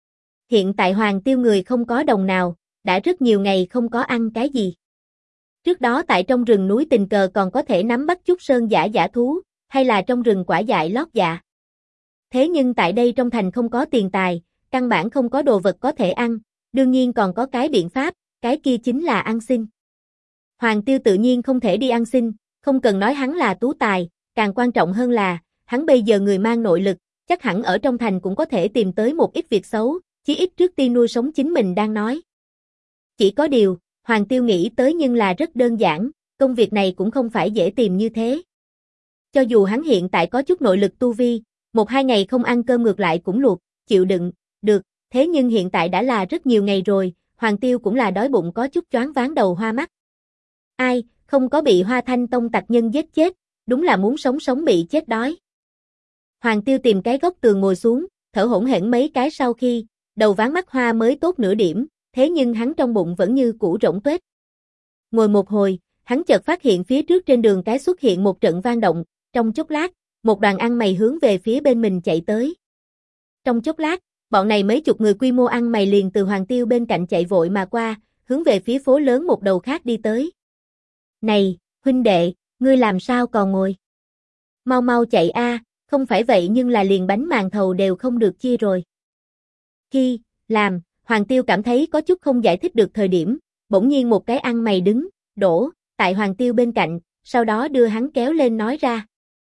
Hiện tại Hoàng Tiêu người không có đồng nào, đã rất nhiều ngày không có ăn cái gì. Trước đó tại trong rừng núi tình cờ còn có thể nắm bắt chút sơn giả thú, hay là trong rừng quả dại lót dạ. Thế nhưng tại đây trong thành không có tiền tài, căn bản không có đồ vật có thể ăn, đương nhiên còn có cái biện pháp, cái kia chính là ăn xin. Hoàng Tiêu tự nhiên không thể đi ăn xin, không cần nói hắn là tú tài, càng quan trọng hơn là, hắn bây giờ người mang nội lực, chắc hẳn ở trong thành cũng có thể tìm tới một ít việc xấu, chí ít trước tiên nuôi sống chính mình đang nói. Chỉ có điều, Hoàng Tiêu nghĩ tới nhưng là rất đơn giản, công việc này cũng không phải dễ tìm như thế. Cho dù hắn hiện tại có chút nội lực tu vi, 1-2 ngày không ăn cơm ngược lại cũng luộc, chịu đựng, được, thế nhưng hiện tại đã là rất nhiều ngày rồi, Hoàng Tiêu cũng là đói bụng có chút choáng váng đầu hoa mắt. Ai, không có bị Hoa Thanh Tông tặc nhân giết chết, đúng là muốn sống sống bị chết đói. Hoàng Tiêu tìm cái góc tường ngồi xuống, thở hổn hển mấy cái sau khi, đầu ván mắt hoa mới tốt nửa điểm, thế nhưng hắn trong bụng vẫn như cũ rỗng tuếch. Ngồi một hồi, hắn chợt phát hiện phía trước trên đường cái xuất hiện một trận vang động, trong chốc lát, một đoàn ăn mày hướng về phía bên mình chạy tới. Trong chốc lát, bọn này mấy chục người quy mô ăn mày liền từ Hoàng Tiêu bên cạnh chạy vội mà qua, hướng về phía phố lớn một đầu khác đi tới. Này, huynh đệ, ngươi làm sao còn ngồi? Mau mau chạy a, không phải vậy nhưng là liền bánh màn thầu đều không được chia rồi. Khi, làm, Hoàng Tiêu cảm thấy có chút không giải thích được thời điểm, bỗng nhiên một cái ăn mày đứng, đổ, tại Hoàng Tiêu bên cạnh, sau đó đưa hắn kéo lên nói ra.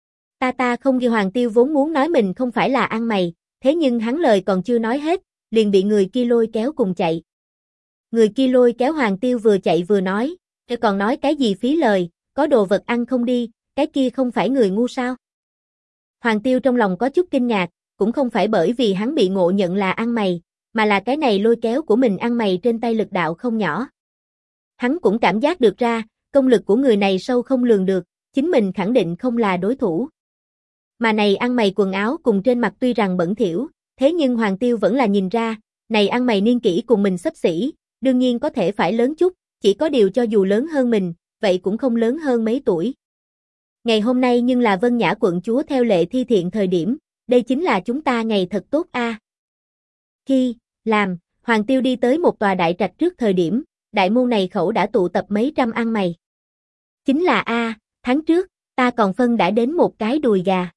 Ta không ghi Hoàng Tiêu vốn muốn nói mình không phải là ăn mày, thế nhưng hắn lời còn chưa nói hết, liền bị người kia lôi kéo cùng chạy. Người kia lôi kéo Hoàng Tiêu vừa chạy vừa nói, còn nói cái gì phí lời, có đồ vật ăn không đi, cái kia không phải người ngu sao? Hoàng Tiêu trong lòng có chút kinh ngạc, cũng không phải bởi vì hắn bị ngộ nhận là ăn mày, mà là cái này lôi kéo của mình ăn mày trên tay lực đạo không nhỏ. Hắn cũng cảm giác được ra, công lực của người này sâu không lường được, chính mình khẳng định không là đối thủ. Mà này ăn mày quần áo cùng trên mặt tuy rằng bẩn thỉu, thế nhưng Hoàng Tiêu vẫn là nhìn ra, này ăn mày niên kỷ cùng mình xấp xỉ, đương nhiên có thể phải lớn chút, chỉ có điều cho dù lớn hơn mình, vậy cũng không lớn hơn mấy tuổi. Ngày hôm nay nhưng là Vân Nhã quận chúa theo lệ thi thiện thời điểm, đây chính là chúng ta ngày thật tốt a. Khi, làm, Hoàng Tiêu đi tới một tòa đại trạch trước thời điểm, đại môn này khẩu đã tụ tập mấy trăm ăn mày. Chính là tháng trước, ta còn phân đã đến một cái đùi gà.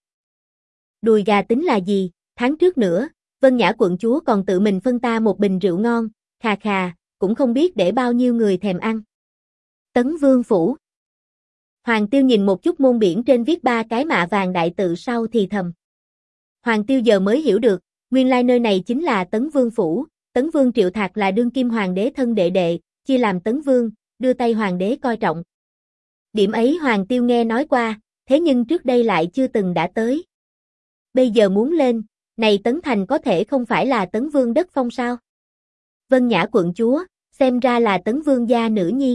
Đùi gà tính là gì, tháng trước nữa, Vân Nhã quận chúa còn tự mình phân ta một bình rượu ngon, khà khà, cũng không biết để bao nhiêu người thèm ăn. Tấn Vương Phủ. Hoàng Tiêu nhìn một chút môn biển trên viết 3 cái mạ vàng đại tự sau thì thầm. Hoàng Tiêu giờ mới hiểu được, nguyên lai nơi này chính là Tấn Vương Phủ, Tấn Vương Triệu Thạc là đương kim hoàng đế thân đệ đệ, chia làm Tấn Vương, đưa tay hoàng đế coi trọng. Điểm ấy Hoàng Tiêu nghe nói qua, thế nhưng trước đây lại chưa từng đã tới. Bây giờ muốn lên, này Tấn Thành có thể không phải là Tấn Vương đất phong sao? Vân Nhã quận chúa, xem ra là Tấn Vương gia nữ nhi.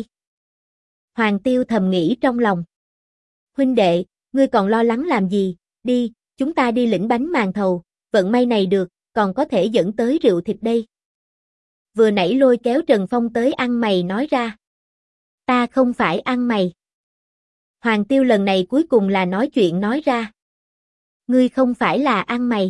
Hoàng Tiêu thầm nghĩ trong lòng. Huynh đệ, ngươi còn lo lắng làm gì, đi, chúng ta đi lĩnh bánh màn thầu, vận may này được, còn có thể dẫn tới rượu thịt đây. Vừa nãy lôi kéo Trần Phong tới ăn mày nói ra. Ta không phải ăn mày. Hoàng Tiêu lần này cuối cùng là nói chuyện nói ra. Ngươi không phải là ăn mày.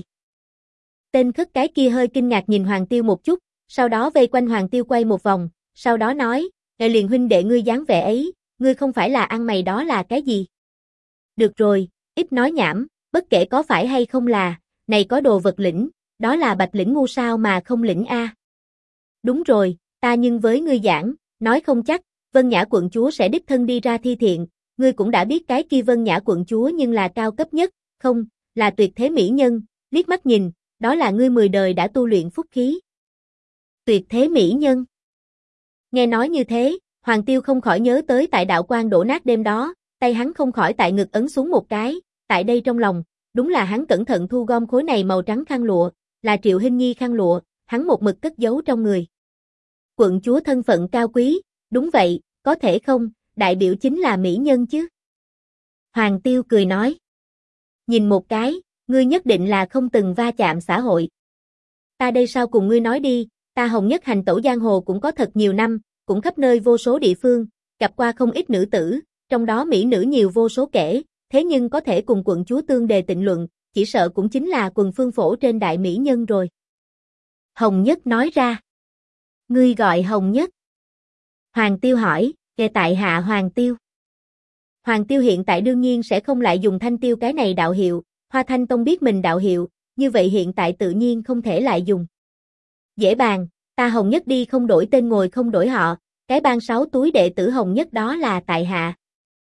Tên khất cái kia hơi kinh ngạc nhìn Hoàng Tiêu một chút, sau đó vây quanh Hoàng Tiêu quay một vòng, sau đó nói, liền huynh đệ ngươi dáng vẻ ấy, ngươi không phải là ăn mày đó là cái gì? Được rồi, ít nói nhảm, bất kể có phải hay không là, này có đồ vật lĩnh, đó là bạch lĩnh ngu sao mà không lĩnh a? Đúng rồi, ta nhưng với ngươi giảng, nói không chắc, Vân Nhã quận chúa sẽ đích thân đi ra thi thiện, ngươi cũng đã biết cái kia Vân Nhã quận chúa nhưng là cao cấp nhất, không, là tuyệt thế mỹ nhân, liếc mắt nhìn, đó là ngươi 10 đời đã tu luyện phúc khí. Tuyệt thế mỹ nhân. Nghe nói như thế, Hoàng Tiêu không khỏi nhớ tới tại đạo quan đổ nát đêm đó, tay hắn không khỏi tại ngực ấn xuống một cái, tại đây trong lòng, đúng là hắn cẩn thận thu gom khối này màu trắng khăn lụa, là Triệu Hinh Nhi khăn lụa, hắn một mực cất giấu trong người. Quận chúa thân phận cao quý, đúng vậy, có thể không, đại biểu chính là mỹ nhân chứ. Hoàng Tiêu cười nói. Nhìn một cái, ngươi nhất định là không từng va chạm xã hội. Ta đây sao cùng ngươi nói đi, ta Hồng Nhất hành tẩu giang hồ cũng có thật nhiều năm, cũng khắp nơi vô số địa phương, gặp qua không ít nữ tử, trong đó mỹ nữ nhiều vô số kể, thế nhưng có thể cùng quận chúa tương đề tịnh luận, chỉ sợ cũng chính là quần phương phổ trên đại mỹ nhân rồi. Hồng Nhất nói ra. Ngươi gọi Hồng Nhất. Hoàng Tiêu hỏi, kề tại hạ Hoàng Tiêu. Hoàng Tiêu hiện tại đương nhiên sẽ không lại dùng Thanh Tiêu cái này đạo hiệu, Hoa Thanh Tông biết mình đạo hiệu, như vậy hiện tại tự nhiên không thể lại dùng. Dễ bàn, ta Hồng Nhất đi không đổi tên ngồi không đổi họ, cái ban 6 túi đệ tử Hồng Nhất đó là tại hạ.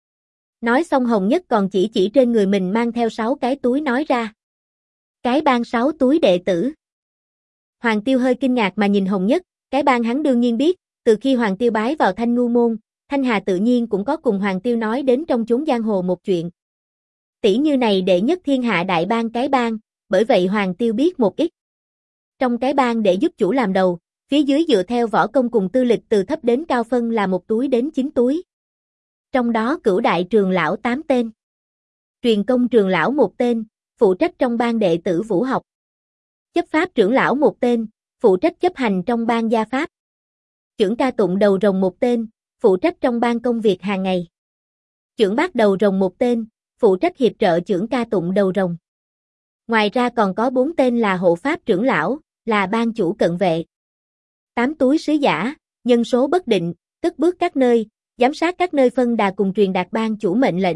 Nói xong Hồng Nhất còn chỉ trên người mình mang theo 6 cái túi nói ra. Cái ban 6 túi đệ tử. Hoàng Tiêu hơi kinh ngạc mà nhìn Hồng Nhất, cái ban hắn đương nhiên biết, từ khi Hoàng Tiêu bái vào Thanh Ngu môn, Thanh Hà tự nhiên cũng có cùng Hoàng Tiêu nói đến trong chốn giang hồ một chuyện. Tỷ như này đệ nhất thiên hạ đại bang cái bang, bởi vậy Hoàng Tiêu biết một ít. Trong cái bang để giúp chủ làm đầu, phía dưới dựa theo võ công cùng tư lịch từ thấp đến cao phân là 1 túi đến 9 túi. Trong đó cửu đại trường lão 8 tên. Truyền công trường lão 1 tên, phụ trách trong bang đệ tử vũ học. Chấp pháp trưởng lão 1 tên, phụ trách chấp hành trong bang gia pháp. Trưởng ca tụng đầu rồng 1 tên, phụ trách trong bang công việc hàng ngày. Trưởng bác đầu rồng 1 tên, phụ trách hiệp trợ trưởng ca tụng đầu rồng. Ngoài ra còn có 4 tên là hộ pháp trưởng lão, là ban chủ cận vệ. 8 túi sứ giả, nhân số bất định, cất bước các nơi, giám sát các nơi phân đà cùng truyền đạt ban chủ mệnh lệnh.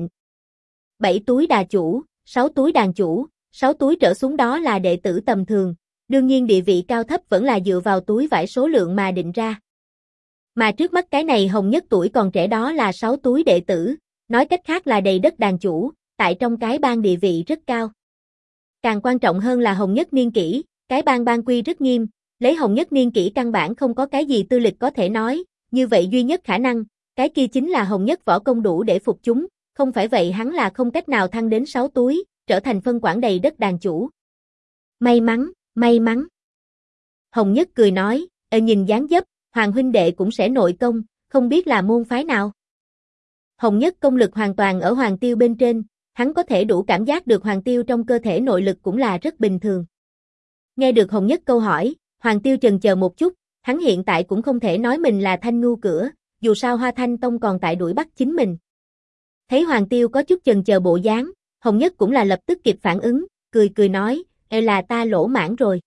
7 túi đà chủ, 6 túi đàn chủ, 6 túi trở xuống đó là đệ tử tầm thường, đương nhiên địa vị cao thấp vẫn là dựa vào túi vải số lượng mà định ra. Mà trước mắt cái này Hồng Nhất tuổi còn trẻ đó là 6 túi đệ tử, nói cách khác là đầy đất đàn chủ, tại trong cái bang địa vị rất cao. Càng quan trọng hơn là Hồng Nhất niên kỷ, cái bang quy rất nghiêm, lấy Hồng Nhất niên kỷ căn bản không có cái gì tư lịch có thể nói, như vậy duy nhất khả năng, cái kia chính là Hồng Nhất võ công đủ để phục chúng, không phải vậy hắn là không cách nào thăng đến 6 túi, trở thành phân quản đầy đất đàn chủ. May mắn, may mắn. Hồng Nhất cười nói, nhìn dáng dấp, Hoàng huynh đệ cũng sẽ nội công, không biết là môn phái nào. Hồng Nhất công lực hoàn toàn ở Hoàng Tiêu bên trên, hắn có thể đủ cảm giác được Hoàng Tiêu trong cơ thể nội lực cũng là rất bình thường. Nghe được Hồng Nhất câu hỏi, Hoàng Tiêu chần chờ một chút, hắn hiện tại cũng không thể nói mình là Thanh Ngu cửa, dù sao Hoa Thanh Tông còn tại đuổi bắt chính mình. Thấy Hoàng Tiêu có chút chần chờ bộ dáng, Hồng Nhất cũng là lập tức kịp phản ứng, cười nói, là ta lỗ mãn rồi.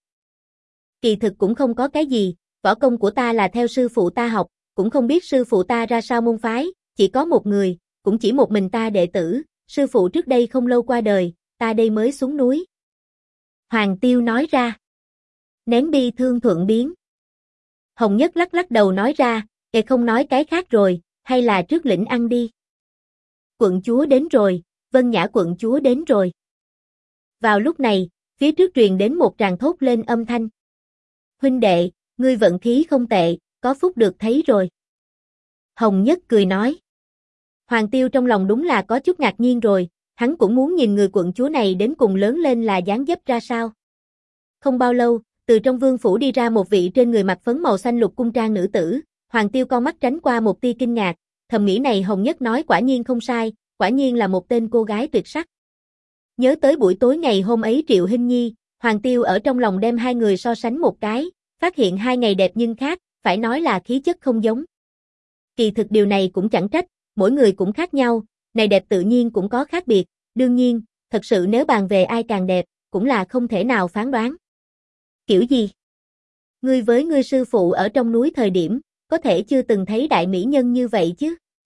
Kỳ thực cũng không có cái gì, võ công của ta là theo sư phụ ta học, cũng không biết sư phụ ta ra sao môn phái, chỉ có một người, cũng chỉ một mình ta đệ tử, sư phụ trước đây không lâu qua đời, ta đây mới xuống núi. Hoàng Tiêu nói ra. Nén bi thương thuận biến. Hồng Nhất lắc đầu nói ra, không nói cái khác rồi, hay là trước lĩnh ăn đi. Quận chúa đến rồi, Vân Nhã quận chúa đến rồi. Vào lúc này, phía trước truyền đến một tràng thốt lên âm thanh. Huynh đệ, ngươi vận khí không tệ, có phúc được thấy rồi. Hồng Nhất cười nói. Hoàng Tiêu trong lòng đúng là có chút ngạc nhiên rồi, hắn cũng muốn nhìn người quận chúa này đến cùng lớn lên là dáng dấp ra sao. Không bao lâu, từ trong vương phủ đi ra một vị trên người mặc phấn màu xanh lục cung trang nữ tử, Hoàng Tiêu con mắt tránh qua một tia kinh ngạc, thầm nghĩ này Hồng Nhất nói quả nhiên không sai, quả nhiên là một tên cô gái tuyệt sắc. Nhớ tới buổi tối ngày hôm ấy Triệu Hinh Nhi, Hoàng Tiêu ở trong lòng đem hai người so sánh một cái, phát hiện hai ngày đẹp nhưng khác, phải nói là khí chất không giống. Kỳ thực điều này cũng chẳng trách, mỗi người cũng khác nhau, này đẹp tự nhiên cũng có khác biệt, đương nhiên, thật sự nếu bàn về ai càng đẹp, cũng là không thể nào phán đoán. Kiểu gì? Ngươi với ngươi sư phụ ở trong núi thời điểm, có thể chưa từng thấy đại mỹ nhân như vậy chứ?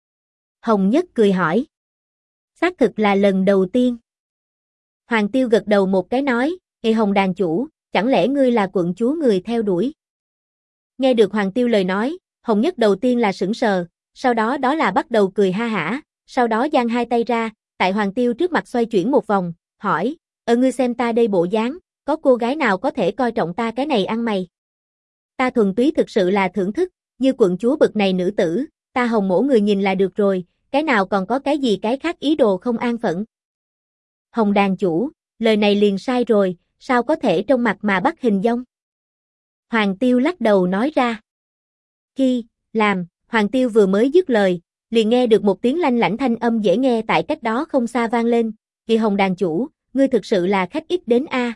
Hồng Nhất cười hỏi. Xác thực là lần đầu tiên. Hoàng Tiêu gật đầu một cái nói, Hồng đàn chủ, chẳng lẽ ngươi là quận chúa người theo đuổi? Nghe được Hoàng Tiêu lời nói, Hồng Nhất đầu tiên là sững sờ, sau đó đó là bắt đầu cười ha hả, sau đó giang hai tay ra, tại Hoàng Tiêu trước mặt xoay chuyển một vòng, hỏi, ngươi xem ta đây bộ dáng, có cô gái nào có thể coi trọng ta cái này ăn mày? Ta thuần túy thực sự là thưởng thức, như quận chúa bực này nữ tử, ta Hồng mỗ người nhìn là được rồi, cái nào còn có cái gì cái khác ý đồ không an phận. Hồng đàn chủ, lời này liền sai rồi, sao có thể trong mặt mà bắt hình dong? Hoàng Tiêu lắc đầu nói ra. Khi, làm, Hoàng Tiêu vừa mới dứt lời, liền nghe được một tiếng lanh lảnh thanh âm dễ nghe tại cách đó không xa vang lên, Kỳ Hồng đàn chủ, ngươi thực sự là khách ít đến a.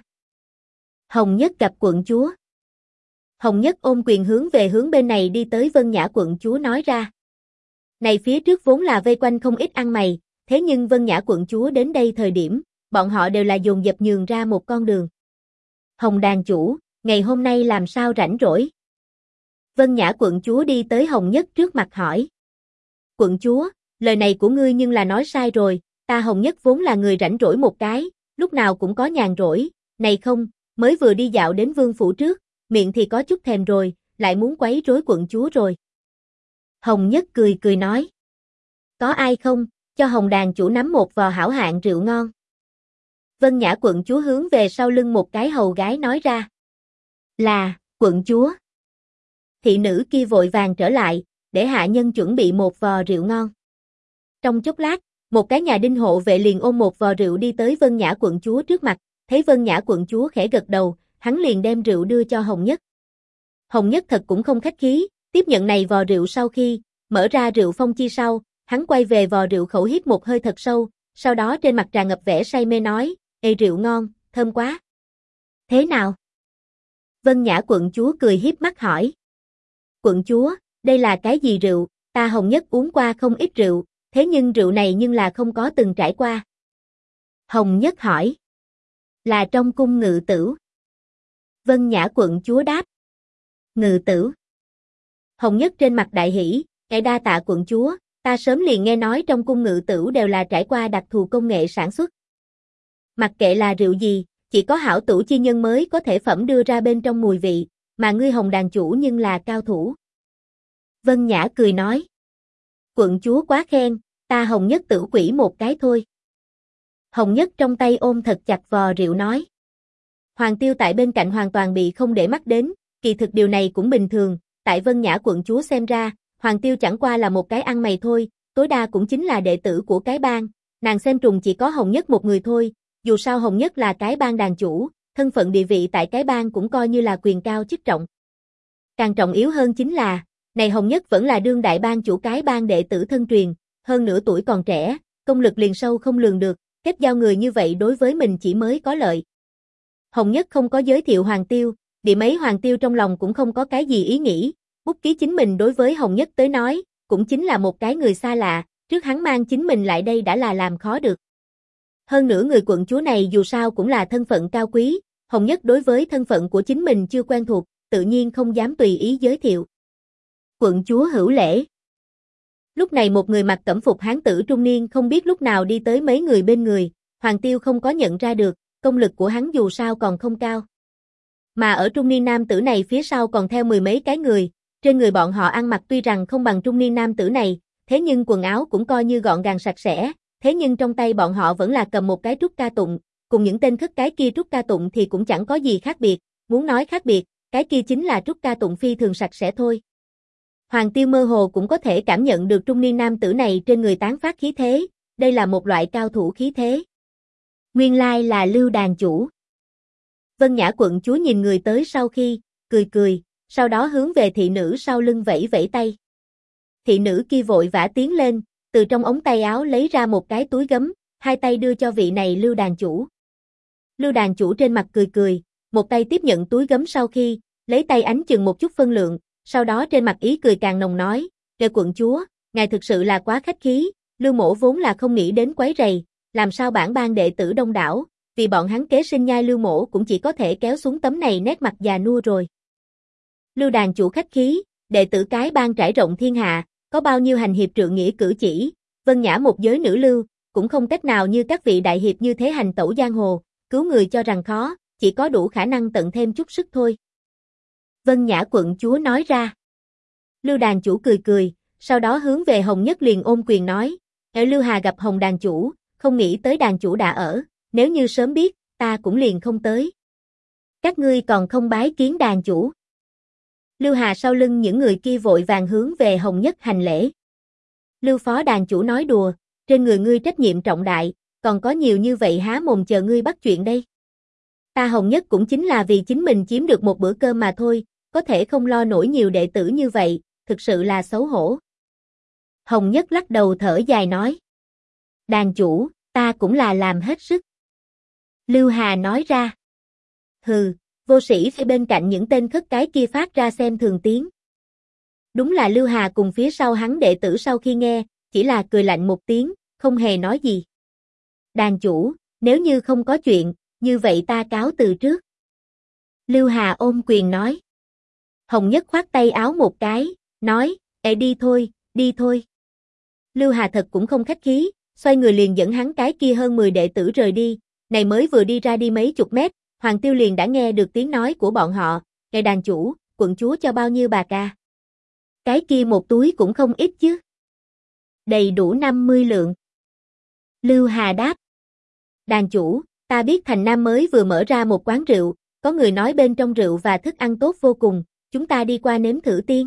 Hồng Nhất gặp quận chúa. Hồng Nhất ôm quyền hướng về hướng bên này đi tới Vân Nhã quận chúa nói ra. Này phía trước vốn là vây quanh không ít ăn mày, thế nhưng Vân Nhã quận chúa đến đây thời điểm, bọn họ đều là dồn dập nhường ra một con đường. Hồng đàn chủ, ngày hôm nay làm sao rảnh rỗi? Vân Nhã quận chúa đi tới Hồng Nhất trước mặt hỏi. Quận chúa, lời này của ngươi nhưng là nói sai rồi, ta Hồng Nhất vốn là người rảnh rỗi một cái, lúc nào cũng có nhàn rỗi, này không, mới vừa đi dạo đến vương phủ trước, miệng thì có chút thèm rồi, lại muốn quấy rối quận chúa rồi. Hồng Nhất cười nói. Có ai không, cho Hồng đàn chủ nắm một vò hảo hạng rượu ngon. Vân Nhã quận chúa hướng về sau lưng một cái hầu gái nói ra. Là, quận chúa. Thị nữ kia vội vàng trở lại, để hạ nhân chuẩn bị một vò rượu ngon. Trong chốc lát, một cái nhà đinh hộ vệ liền ôm một vò rượu đi tới Vân Nhã quận chúa trước mặt, thấy Vân Nhã quận chúa khẽ gật đầu, hắn liền đem rượu đưa cho Hồng Nhất. Hồng Nhất thật cũng không khách khí, tiếp nhận này vò rượu sau khi, mở ra rượu phong chi sau, hắn quay về vò rượu khẩu hít một hơi thật sâu, sau đó trên mặt tràn ngập vẻ say mê nói, rượu ngon, thơm quá. Thế nào? Vân Nhã quận chúa cười hiếp mắt hỏi. Quận chúa, đây là cái gì rượu, ta Hồng Nhất uống qua không ít rượu, thế nhưng rượu này nhưng là không có từng trải qua. Hồng Nhất hỏi. Là trong cung ngự tửu. Vân Nhã quận chúa đáp. Ngự tửu. Hồng Nhất trên mặt đại hỉ, đa tạ quận chúa, Ta sớm liền nghe nói trong cung ngự tửu đều là trải qua đặc thù công nghệ sản xuất. Mặc kệ là rượu gì, chỉ có hảo tửu chi nhân mới có thể phẩm đưa ra bên trong mùi vị, mà ngươi Hồng đàn chủ nhưng là cao thủ. Vân Nhã cười nói. Quận chúa quá khen, ta Hồng Nhất Tửu quỷ một cái thôi. Hồng Nhất trong tay ôm thật chặt vò rượu nói. Hoàng Tiêu tại bên cạnh hoàn toàn bị không để mắt đến, kỳ thực điều này cũng bình thường, tại Vân Nhã quận chúa xem ra, Hoàng Tiêu chẳng qua là một cái ăn mày thôi, tối đa cũng chính là đệ tử của cái bang, nàng xem trùng chỉ có Hồng Nhất một người thôi, dù sao Hồng Nhất là cái bang đàn chủ, thân phận địa vị tại cái bang cũng coi như là quyền cao chức trọng. Càng trọng yếu hơn chính là, này Hồng Nhất vẫn là đương đại bang chủ cái bang đệ tử thân truyền, hơn nữa tuổi còn trẻ, công lực liền sâu không lường được, kết giao người như vậy đối với mình chỉ mới có lợi. Hồng Nhất không có giới thiệu Hoàng Tiêu, điểm ấy Hoàng Tiêu trong lòng cũng không có cái gì ý nghĩ, bút ký chính mình đối với Hồng Nhất tới nói, cũng chính là một cái người xa lạ, trước hắn mang chính mình lại đây đã là làm khó được. Hơn nữa người quận chúa này dù sao cũng là thân phận cao quý, Hồng Nhất đối với thân phận của chính mình chưa quen thuộc, tự nhiên không dám tùy ý giới thiệu. Quận chúa hữu lễ. Lúc này một người mặc cẩm phục hán tử trung niên không biết lúc nào đi tới mấy người bên người, Hoàng Tiêu không có nhận ra được, công lực của hắn dù sao còn không cao. Mà ở trung niên nam tử này phía sau còn theo mười mấy cái người, trên người bọn họ ăn mặc tuy rằng không bằng trung niên nam tử này, thế nhưng quần áo cũng coi như gọn gàng sạch sẽ, thế nhưng trong tay bọn họ vẫn là cầm một cái trúc ca tụng, cùng những tên khất cái kia trúc ca tụng thì cũng chẳng có gì khác biệt, muốn nói khác biệt, cái kia chính là trúc ca tụng phi thường sạch sẽ thôi. Hoàng Tiêu mơ hồ cũng có thể cảm nhận được trung niên nam tử này trên người tán phát khí thế, đây là một loại cao thủ khí thế. Nguyên lai là Lưu đàn chủ. Vân Nhã quận chúa nhìn người tới sau khi, cười cười, sau đó hướng về thị nữ sau lưng vẫy vẫy tay. Thị nữ kia vội vã tiến lên, từ trong ống tay áo lấy ra một cái túi gấm, hai tay đưa cho vị này Lưu đàn chủ. Lưu đàn chủ trên mặt cười cười, một tay tiếp nhận túi gấm sau khi, lấy tay ánh chừng một chút phân lượng, sau đó trên mặt ý cười càng nồng nói, "Kẻ quận chúa, ngài thực sự là quá khách khí, Lưu mỗ vốn là không nghĩ đến quấy rầy, làm sao bản bang đệ tử đông đảo, vì bọn hắn kế sinh nhai Lưu mỗ cũng chỉ có thể kéo xuống tấm này nét mặt già nua rồi." Lưu đàn chủ khách khí, đệ tử cái bang trải rộng thiên hạ, có bao nhiêu hành hiệp trượng nghĩa cử chỉ, Vân Nhã một giới nữ lưu, cũng không cách nào như các vị đại hiệp như thế hành tẩu giang hồ, cứu người cho rằng khó, chỉ có đủ khả năng tận thêm chút sức thôi. Vân Nhã quận chúa nói ra. Lưu đàn chủ cười cười, sau đó hướng về Hồng Nhất liền ôm quyền nói, "Ở Lưu Hà gặp Hồng đàn chủ, không nghĩ tới đàn chủ đã ở, nếu như sớm biết, ta cũng liền không tới. Các ngươi còn không bái kiến đàn chủ." Lưu Hà sau lưng những người kia vội vàng hướng về Hồng Nhất hành lễ. Lưu phó đàn chủ nói đùa, trên người ngươi trách nhiệm trọng đại, còn có nhiều như vậy há mồm chờ ngươi bắt chuyện đây. Ta Hồng Nhất cũng chính là vì chính mình chiếm được một bữa cơm mà thôi, có thể không lo nổi nhiều đệ tử như vậy, thực sự là xấu hổ. Hồng Nhất lắc đầu thở dài nói. Đàn chủ, ta cũng là làm hết sức. Lưu Hà nói ra. Hừ, vô sĩ phía bên cạnh những tên khất cái kia phát ra xem thường tiếng. Đúng là Lưu Hà cùng phía sau hắn đệ tử sau khi nghe, chỉ là cười lạnh một tiếng, không hề nói gì. Đàn chủ, nếu như không có chuyện, như vậy ta cáo từ trước. Lưu Hà ôm quyền nói. Hồng Nhất khoát tay áo một cái, nói, đi thôi, đi thôi. Lưu Hà thật cũng không khách khí, xoay người liền dẫn hắn cái kia hơn 10 đệ tử rời đi, này mới vừa đi ra đi mấy chục mét, Hoàng Tiêu liền đã nghe được tiếng nói của bọn họ, "Ngài đàn chủ, quận chúa cho bao nhiêu bạc à?" Cái kia một túi cũng không ít chứ. Đầy đủ 50 lượng. Lưu Hà đáp. Đàn chủ, ta biết thành Nam mới vừa mở ra một quán rượu, có người nói bên trong rượu và thức ăn tốt vô cùng, chúng ta đi qua nếm thử tiên.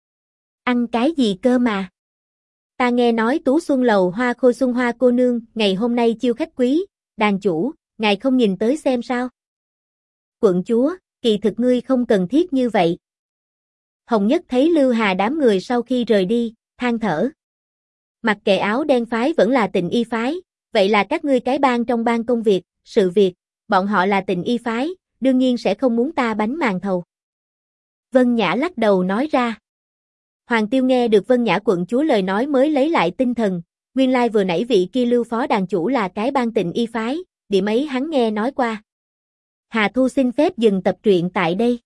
Ăn cái gì cơ mà? Ta nghe nói Tú Xuân Lầu Hoa Khôi Xuân Hoa cô nương ngày hôm nay chiêu khách quý, đàn chủ, ngài không nhìn tới xem sao? Quận chúa, kỳ thực ngươi không cần thiết như vậy. Hồng Nhất thấy Lưu Hà đám người sau khi rời đi, than thở. Mặc kệ áo đen phái vẫn là Tịnh Y phái, vậy là các ngươi cái bang trong bang công việc, sự việc, bọn họ là Tịnh Y phái, đương nhiên sẽ không muốn ta bánh màn thầu. Vân Nhã lắc đầu nói ra. Hoàng Tiêu nghe được Vân Nhã quận chúa lời nói mới lấy lại tinh thần, nguyên lai vừa nãy vị kia Lưu phó đàn chủ là cái bang Tịnh Y phái, điểm ấy hắn nghe nói qua. Hà Thu xin phép dừng tập truyện tại đây.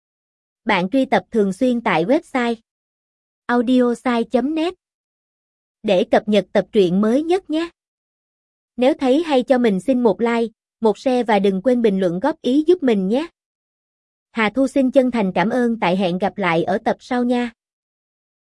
Bạn truy tập thường xuyên tại website audiosai.net để cập nhật tập truyện mới nhất nhé. Nếu thấy hay cho mình xin một like, một share và đừng quên bình luận góp ý giúp mình nhé. Hà Thu xin chân thành cảm ơn, tại hẹn gặp lại ở tập sau nha.